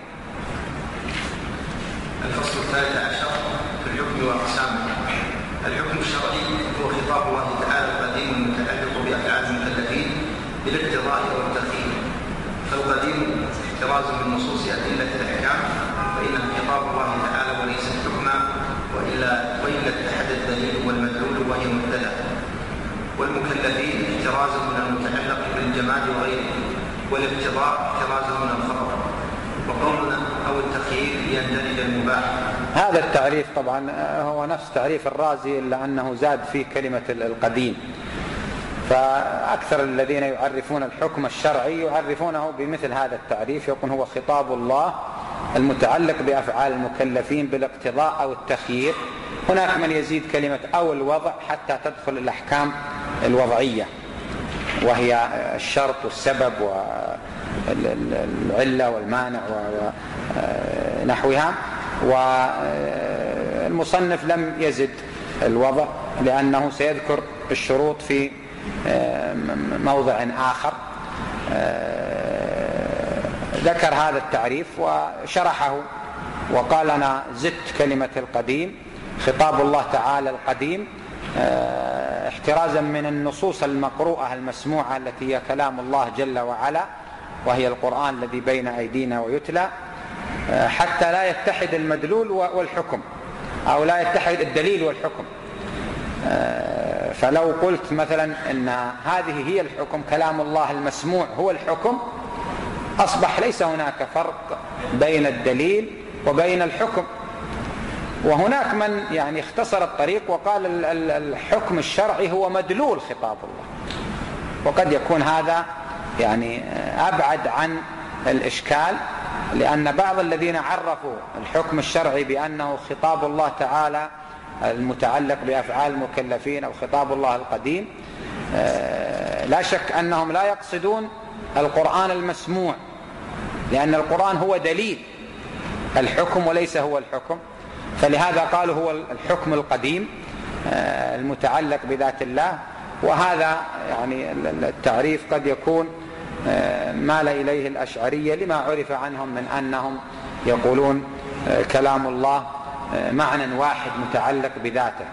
الفصل الثالث عشر في الحكم وأقسامه. الحكم الشرعي هو خطاب الله تعالى القديم المتعلق بأفعال المكلفين بالاقتضاء والتخيير. فالقديم احتراز من نصوص أدلة الأحكام، فإنه خطاب الله تعالى وليس حكما، وإلا وإلا اتحد الدليل والمدلول وهي مبتدأ. والمكلفين احتراز من المتعلق بالجماد وغيره، والاقتضاء احتراز من الخبر. وقولنا أو التخيير يندرج المباح. هذا التعريف طبعا هو نفس تعريف الرازي، إلا أنه زاد فيه كلمة القديم. فأكثر الذين يعرفون الحكم الشرعي يعرفونه بمثل هذا التعريف، يقول هو خطاب الله المتعلق بأفعال المكلفين بالاقتضاء أو التخيير. هناك من يزيد كلمة أو الوضع حتى تدخل الأحكام الوضعية، وهي الشرط والسبب والعلة والمانع ونحوها. والمصنف لم يزد الوضع لأنه سيذكر الشروط في موضع آخر. ذكر هذا التعريف وشرحه وقال أنا زدت كلمة القديم، خطاب الله تعالى القديم، احترازا من النصوص المقروءة المسموعة التي هي كلام الله جل وعلا، وهي القرآن الذي بين أيدينا ويتلى، حتى لا يتحد المدلول والحكم، أو لا يتحد الدليل والحكم. فلو قلت مثلا أن هذه هي الحكم، كلام الله المسموع هو الحكم، أصبح ليس هناك فرق بين الدليل وبين الحكم. وهناك من يعني اختصر الطريق وقال الحكم الشرعي هو مدلول خطاب الله، وقد يكون هذا يعني أبعد عن الإشكال، لأن بعض الذين عرفوا الحكم الشرعي بأنه خطاب الله تعالى المتعلق بأفعال المكلفين أو خطاب الله القديم، لا شك أنهم لا يقصدون القرآن المسموع، لأن القرآن هو دليل الحكم وليس هو الحكم، فلهذا قالوا هو الحكم القديم المتعلق بذات الله. وهذا يعني التعريف قد يكون مال إليه الأشعرية لما عرف عنهم من أنهم يقولون كلام الله معنى واحد متعلق بذاته،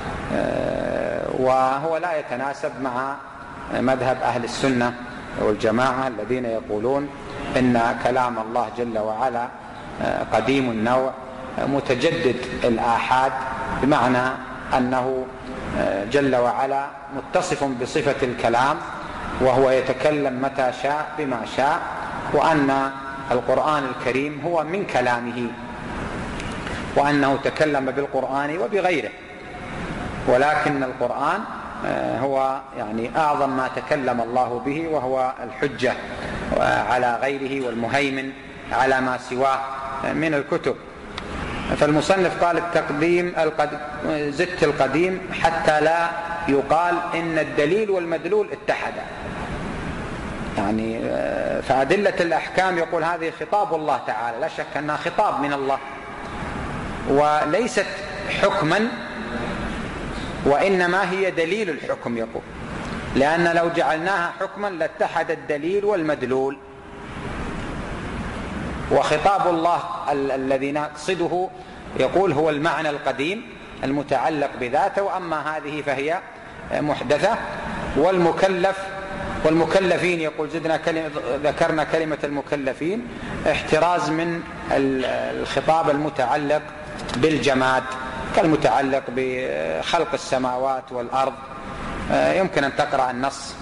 وهو لا يتناسب مع مذهب أهل السنة والجماعة الذين يقولون إن كلام الله جل وعلا قديم النوع متجدد الآحاد، بمعنى أنه جل وعلا متصف بصفة الكلام، وهو يتكلم متى شاء بما شاء، وأن القرآن الكريم هو من كلامه، وأنه تكلم بالقرآن وبغيره، ولكن القرآن هو يعني أعظم ما تكلم الله به، وهو الحجة على غيره والمهيمن على ما سواه من الكتب. فالمصنف قال التقديم زدت القديم حتى لا يقال إن الدليل والمدلول اتحدا، يعني فأدلة الأحكام يقول هذه خطاب الله تعالى، لا شك أنها خطاب من الله وليست حكما، وإنما هي دليل الحكم يقول، لأن لو جعلناها حكما لاتحد الدليل والمدلول. وخطاب الله الذي نقصده يقول هو المعنى القديم المتعلق بذاته، وأما هذه فهي محدثة. والمكلف والمكلفين يقول زدنا كلمة، ذكرنا كلمة المكلفين احتراز من الخطاب المتعلق بالجماد كالمتعلق بخلق السماوات والأرض. يمكن أن تقرأ النص.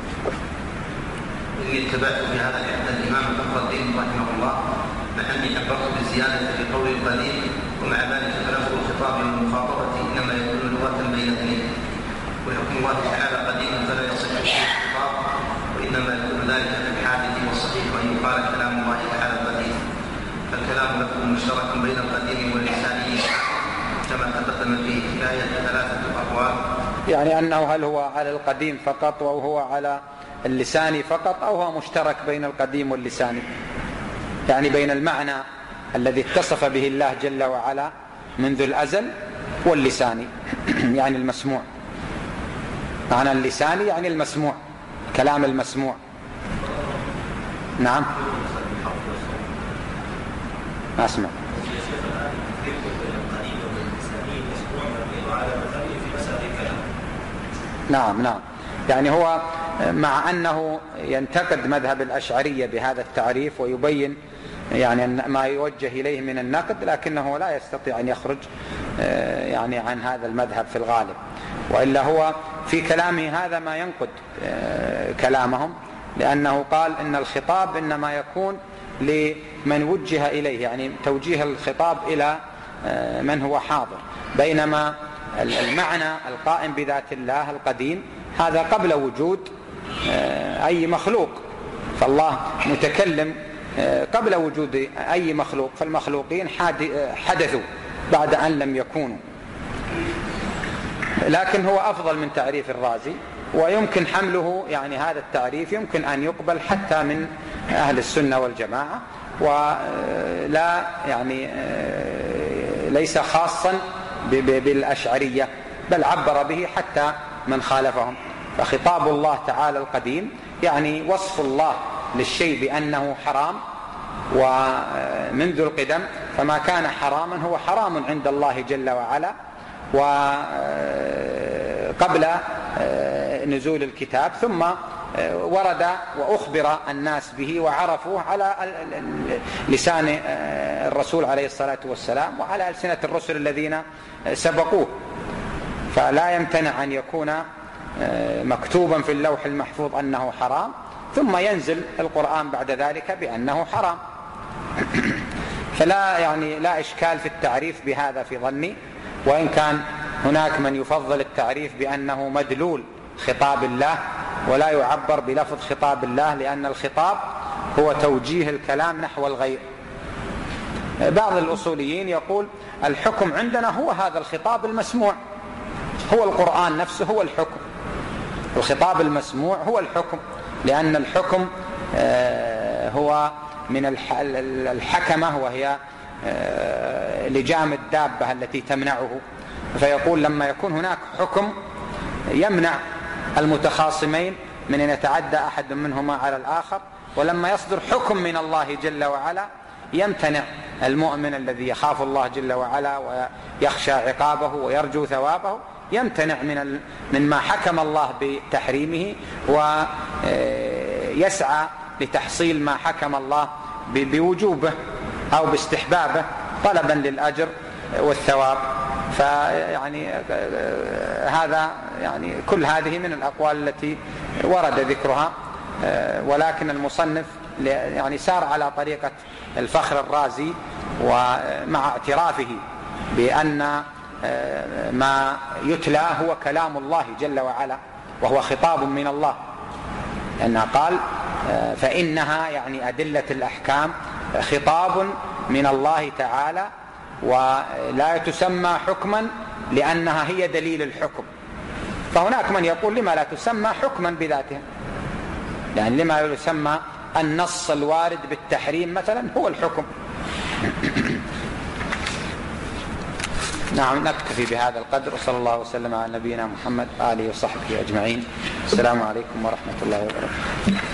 إني اتبعت في هذا الإمام فخر الدين رحمه الله، مع أني عبرت بالزيادة في قول القديم، ومع ذلك فلفظ الخطاب والمخاطبة إنما يكون لغة بين اثنين، وحكم الله تعالى قديم فلا يصح فيه الخطاب، وإنما يكون ذلك في الحادث والصحيح، وإن يقال كلام الله تعالى قديم، فالكلام لفظ مشترك بين القديم واللساني كما تقدم فيه حكاية ثلاثة أقوال، يعني أنه هل هو على القديم فقط أو هو على اللساني فقط، أو هو مشترك بين القديم واللساني، يعني بين المعنى الذي اتصف به الله جل وعلا منذ الأزل واللساني يعني المسموع. معنى اللساني يعني المسموع، كلام المسموع. نعم ما أسمع. نعم نعم يعني هو مع أنه ينتقد مذهب الأشعرية بهذا التعريف ويبين يعني ما يوجه إليه من النقد، لكنه لا يستطيع أن يخرج يعني عن هذا المذهب في الغالب، وإلا هو في كلامه هذا ما ينقد كلامهم، لأنه قال إن الخطاب إنما يكون لمن وجه إليه، يعني توجيه الخطاب إلى من هو حاضر، بينما المعنى القائم بذات الله القديم هذا قبل وجود أي مخلوق، فالله متكلم قبل وجود أي مخلوق، فالمخلوقين حدثوا بعد أن لم يكونوا. لكن هو أفضل من تعريف الرازي، ويمكن حمله يعني هذا التعريف يمكن أن يقبل حتى من أهل السنة والجماعة، ولا يعني ليس خاصا بالأشعرية، بل عبر به حتى من خالفهم. فخطاب الله تعالى القديم يعني وصف الله للشيء بأنه حرام، ومنذ القدم فما كان حراما هو حرام عند الله جل وعلا، وقبل نزول الكتاب، ثم ورد وأخبر الناس به وعرفوه على لسان الرسول عليه الصلاة والسلام وعلى ألسنة الرسل الذين سبقوه. فلا يمتنع أن يكون مكتوبا في اللوح المحفوظ أنه حرام، ثم ينزل القرآن بعد ذلك بأنه حرام. فلا يعني لا إشكال في التعريف بهذا في ظني، وإن كان هناك من يفضل التعريف بأنه مدلول خطاب الله ولا يعبر بلفظ خطاب الله، لأن الخطاب هو توجيه الكلام نحو الغير. بعض الأصوليين يقول الحكم عندنا هو هذا الخطاب المسموع، هو القرآن نفسه هو الحكم، الخطاب المسموع هو الحكم، لأن الحكم هو من الحكمة، وهي لجام الدابة التي تمنعه. فيقول لما يكون هناك حكم يمنع المتخاصمين من أن يتعدى أحد منهما على الآخر، ولما يصدر حكم من الله جل وعلا يمتنع المؤمن الذي يخاف الله جل وعلا ويخشى عقابه ويرجو ثوابه، يمتنع من من ما حكم الله بتحريمه، ويسعى لتحصيل ما حكم الله بوجوبه أو باستحبابه طلبا للأجر والثواب. فيعني هذا يعني كل هذه من الأقوال التي ورد ذكرها، ولكن المصنف يعني سار على طريقة الفخر الرازي، ومع اعترافه بأن ما يتلى هو كلام الله جل وعلا وهو خطاب من الله، لأنه قال فإنها يعني أدلة الأحكام خطاب من الله تعالى، ولا تسمى حكما لأنها هي دليل الحكم. فهناك من يقول لما لا تسمى حكما بذاتها، يعني لما يسمى النص الوارد بالتحريم مثلا هو الحكم. نعم، نكتفي بهذا القدر، وصلى الله وسلم على نبينا محمد آله وصحبه أجمعين. السلام عليكم ورحمة الله وبركاته.